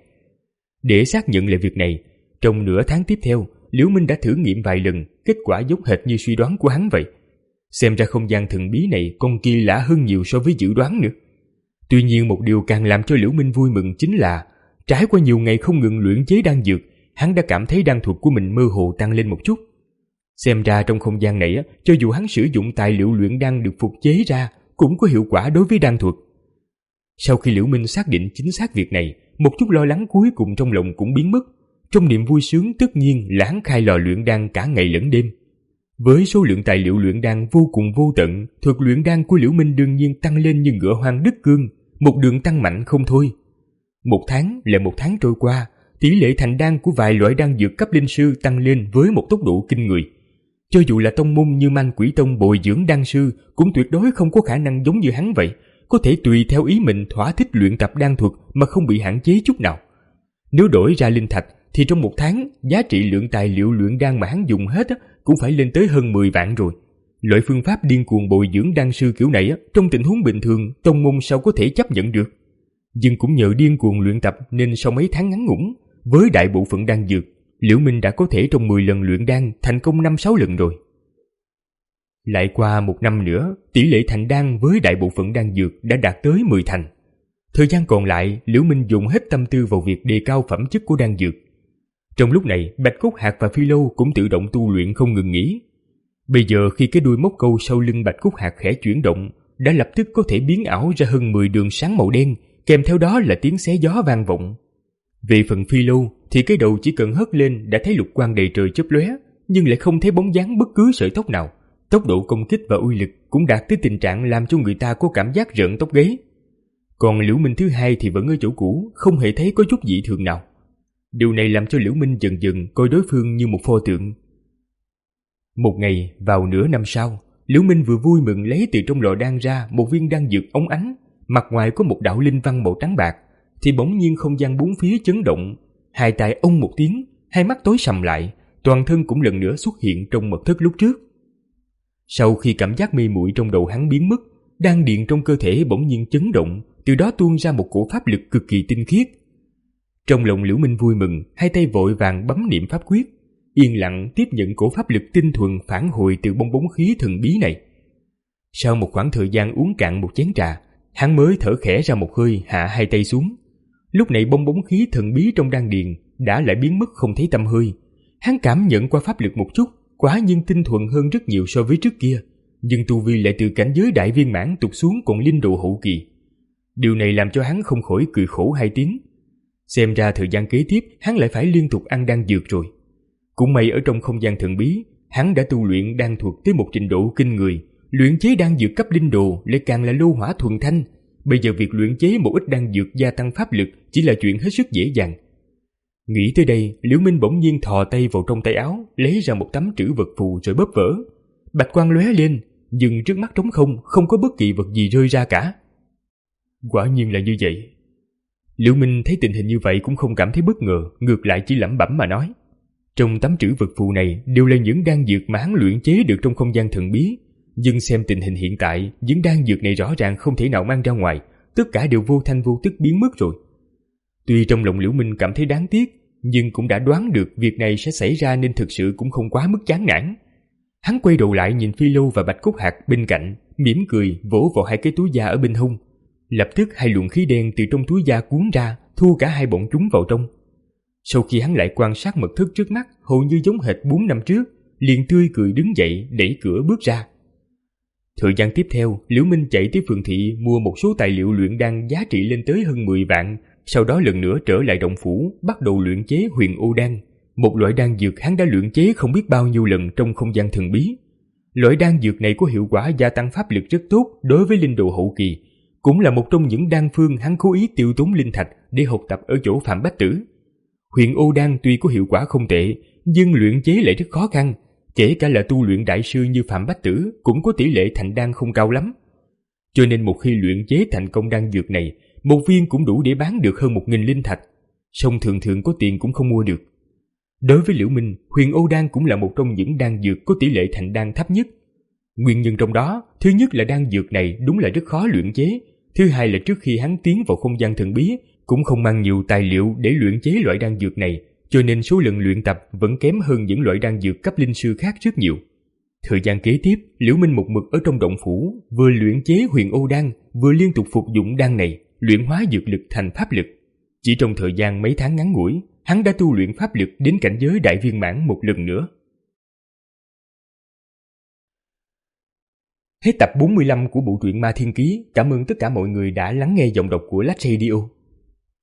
Để xác nhận lại việc này, trong nửa tháng tiếp theo, Liễu Minh đã thử nghiệm vài lần, kết quả giống hệt như suy đoán của hắn vậy. Xem ra không gian thần bí này còn kỳ lạ hơn nhiều so với dự đoán nữa. Tuy nhiên một điều càng làm cho Liễu Minh vui mừng chính là, trải qua nhiều ngày không ngừng luyện chế đan dược, hắn đã cảm thấy đan thuật của mình mơ hồ tăng lên một chút. Xem ra trong không gian này, cho dù hắn sử dụng tài liệu luyện đan được phục chế ra, cũng có hiệu quả đối với đan thuật. Sau khi Liễu Minh xác định chính xác việc này, một chút lo lắng cuối cùng trong lòng cũng biến mất. Trong niềm vui sướng tất nhiên là hắn khai lò luyện đan cả ngày lẫn đêm. Với số lượng tài liệu luyện đan vô cùng vô tận, thuật luyện đan của Liễu Minh đương nhiên tăng lên như ngựa hoang đứt cương, một đường tăng mạnh không thôi. Một tháng lại một tháng trôi qua, tỷ lệ thành đan của vài loại đan dược cấp linh sư tăng lên với một tốc độ kinh người. Cho dù là tông môn như Man Quỷ Tông bồi dưỡng đan sư cũng tuyệt đối không có khả năng giống như hắn vậy, có thể tùy theo ý mình thỏa thích luyện tập đan thuật mà không bị hạn chế chút nào. Nếu đổi ra linh thạch thì trong một tháng, giá trị lượng tài liệu luyện đan mà hắn dùng hết cũng phải lên tới hơn mười vạn rồi. Loại phương pháp điên cuồng bồi dưỡng đan sư kiểu này trong tình huống bình thường tông môn sao có thể chấp nhận được. Nhưng cũng nhờ điên cuồng luyện tập nên sau mấy tháng ngắn ngủn, với đại bộ phận đan dược, Liễu Minh đã có thể trong mười lần luyện đan thành công năm sáu lần rồi. Lại qua một năm nữa, tỷ lệ thành đan với đại bộ phận đan dược đã đạt tới mười thành. Thời gian còn lại, Liễu Minh dùng hết tâm tư vào việc đề cao phẩm chất của đan dược. Trong lúc này, Bạch Cốt Hạc và Phi Lâu cũng tự động tu luyện không ngừng nghỉ. Bây giờ khi cái đuôi móc câu sau lưng Bạch Cốt Hạc khẽ chuyển động, đã lập tức có thể biến ảo ra hơn mười đường sáng màu đen, kèm theo đó là tiếng xé gió vang vọng. Về phần Phi Lâu thì cái đầu chỉ cần hất lên đã thấy lục quang đầy trời chớp lóe, nhưng lại không thấy bóng dáng bất cứ sợi tóc nào. Tốc độ công kích và uy lực cũng đạt tới tình trạng làm cho người ta có cảm giác rợn tóc gáy. Còn Liễu Minh thứ hai thì vẫn ở chỗ cũ, không hề thấy có chút dị thường nào. Điều này làm cho Liễu Minh dần dần coi đối phương như một pho tượng. Một ngày vào nửa năm sau, Liễu Minh vừa vui mừng lấy từ trong lò đan ra một viên đan dược óng ánh, mặt ngoài có một đạo linh văn màu trắng bạc, thì bỗng nhiên không gian bốn phía chấn động, hai tai ông một tiếng, hai mắt tối sầm lại, toàn thân cũng lần nữa xuất hiện trong mật thất lúc trước. Sau khi cảm giác mê muội trong đầu hắn biến mất, đan điện trong cơ thể bỗng nhiên chấn động, từ đó tuôn ra một cổ pháp lực cực kỳ tinh khiết. Trong lòng Liễu Minh vui mừng, hai tay vội vàng bấm niệm pháp quyết, yên lặng tiếp nhận cổ pháp lực tinh thuần phản hồi từ bong bóng khí thần bí này. Sau một khoảng thời gian uống cạn một chén trà, hắn mới thở khẽ ra một hơi, hạ hai tay xuống. Lúc này bong bóng khí thần bí trong đan điền đã lại biến mất không thấy tăm hơi. Hắn cảm nhận qua pháp lực một chút, quả nhiên tinh thuần hơn rất nhiều so với trước kia, nhưng tu vi lại từ cảnh giới đại viên mãn tụt xuống còn linh độ hậu kỳ. Điều này làm cho hắn không khỏi cười khổ hai tiếng. Xem ra thời gian kế tiếp hắn lại phải liên tục ăn đan dược rồi. Cũng may ở trong không gian thần bí, hắn đã tu luyện đan thuật tới một trình độ kinh người, luyện chế đan dược cấp linh đồ lại càng là lô hỏa thuần thanh. Bây giờ việc luyện chế một ít đan dược gia tăng pháp lực chỉ là chuyện hết sức dễ dàng. Nghĩ tới đây, Liễu Minh bỗng nhiên thò tay vào trong tay áo, lấy ra một tấm trữ vật phù rồi bóp vỡ. Bạch quang lóe lên, nhưng trước mắt trống không, không có bất kỳ vật gì rơi ra cả. Quả nhiên là như vậy. Liễu Minh thấy tình hình như vậy cũng không cảm thấy bất ngờ, ngược lại chỉ lẩm bẩm mà nói. Trong tấm trữ vật phù này đều là những đan dược mà hắn luyện chế được trong không gian thần bí, nhưng xem tình hình hiện tại, những đan dược này rõ ràng không thể nào mang ra ngoài, tất cả đều vô thanh vô tức biến mất rồi. Tuy trong lòng Liễu Minh cảm thấy đáng tiếc, nhưng cũng đã đoán được việc này sẽ xảy ra nên thực sự cũng không quá mức chán nản. Hắn quay đầu lại nhìn Phi Lâu và Bạch Cốt Hạc bên cạnh, mỉm cười vỗ vào hai cái túi da ở bên hông. Lập tức hai luồng khí đen từ trong túi da cuốn ra, thu cả hai bọn chúng vào trong. Sau khi hắn lại quan sát mật thất trước mắt, hầu như giống hệt bốn năm trước, liền tươi cười đứng dậy đẩy cửa bước ra. Thời gian tiếp theo, Liễu Minh chạy tới phường thị mua một số tài liệu luyện đan giá trị lên tới hơn mười vạn, sau đó lần nữa trở lại động phủ, bắt đầu luyện chế Huyền Ô Đan, một loại đan dược hắn đã luyện chế không biết bao nhiêu lần trong không gian thần bí. Loại đan dược này có hiệu quả gia tăng pháp lực rất tốt đối với linh đồ hậu kỳ, cũng là một trong những đan phương hắn cố ý tiêu tốn linh thạch để học tập ở chỗ Phạm Bách Tử. Huyền Ô Đan tuy có hiệu quả không tệ, nhưng luyện chế lại rất khó khăn, kể cả là tu luyện đại sư như Phạm Bách Tử cũng có tỷ lệ thành đan không cao lắm. Cho nên một khi luyện chế thành công đan dược này, một viên cũng đủ để bán được hơn một nghìn linh thạch, song thường thường có tiền cũng không mua được. Đối với Liễu Minh, Huyền Ô Đan cũng là một trong những đan dược có tỷ lệ thành đan thấp nhất. Nguyên nhân trong đó, thứ nhất là đan dược này đúng là rất khó luyện chế, thứ hai là trước khi hắn tiến vào không gian thần bí cũng không mang nhiều tài liệu để luyện chế loại đan dược này, cho nên số lần luyện tập vẫn kém hơn những loại đan dược cấp linh sư khác rất nhiều. Thời gian kế tiếp, Liễu Minh một mực ở trong động phủ, vừa luyện chế Huyền Ô Đan, vừa liên tục phục dụng đan này, luyện hóa dược lực thành pháp lực. Chỉ trong thời gian mấy tháng ngắn ngủi, hắn đã tu luyện pháp lực đến cảnh giới đại viên mãn một lần nữa. Hết tập bốn mươi lăm của bộ truyện Ma Thiên Ký. Cảm ơn tất cả mọi người đã lắng nghe giọng đọc của Lách Radio.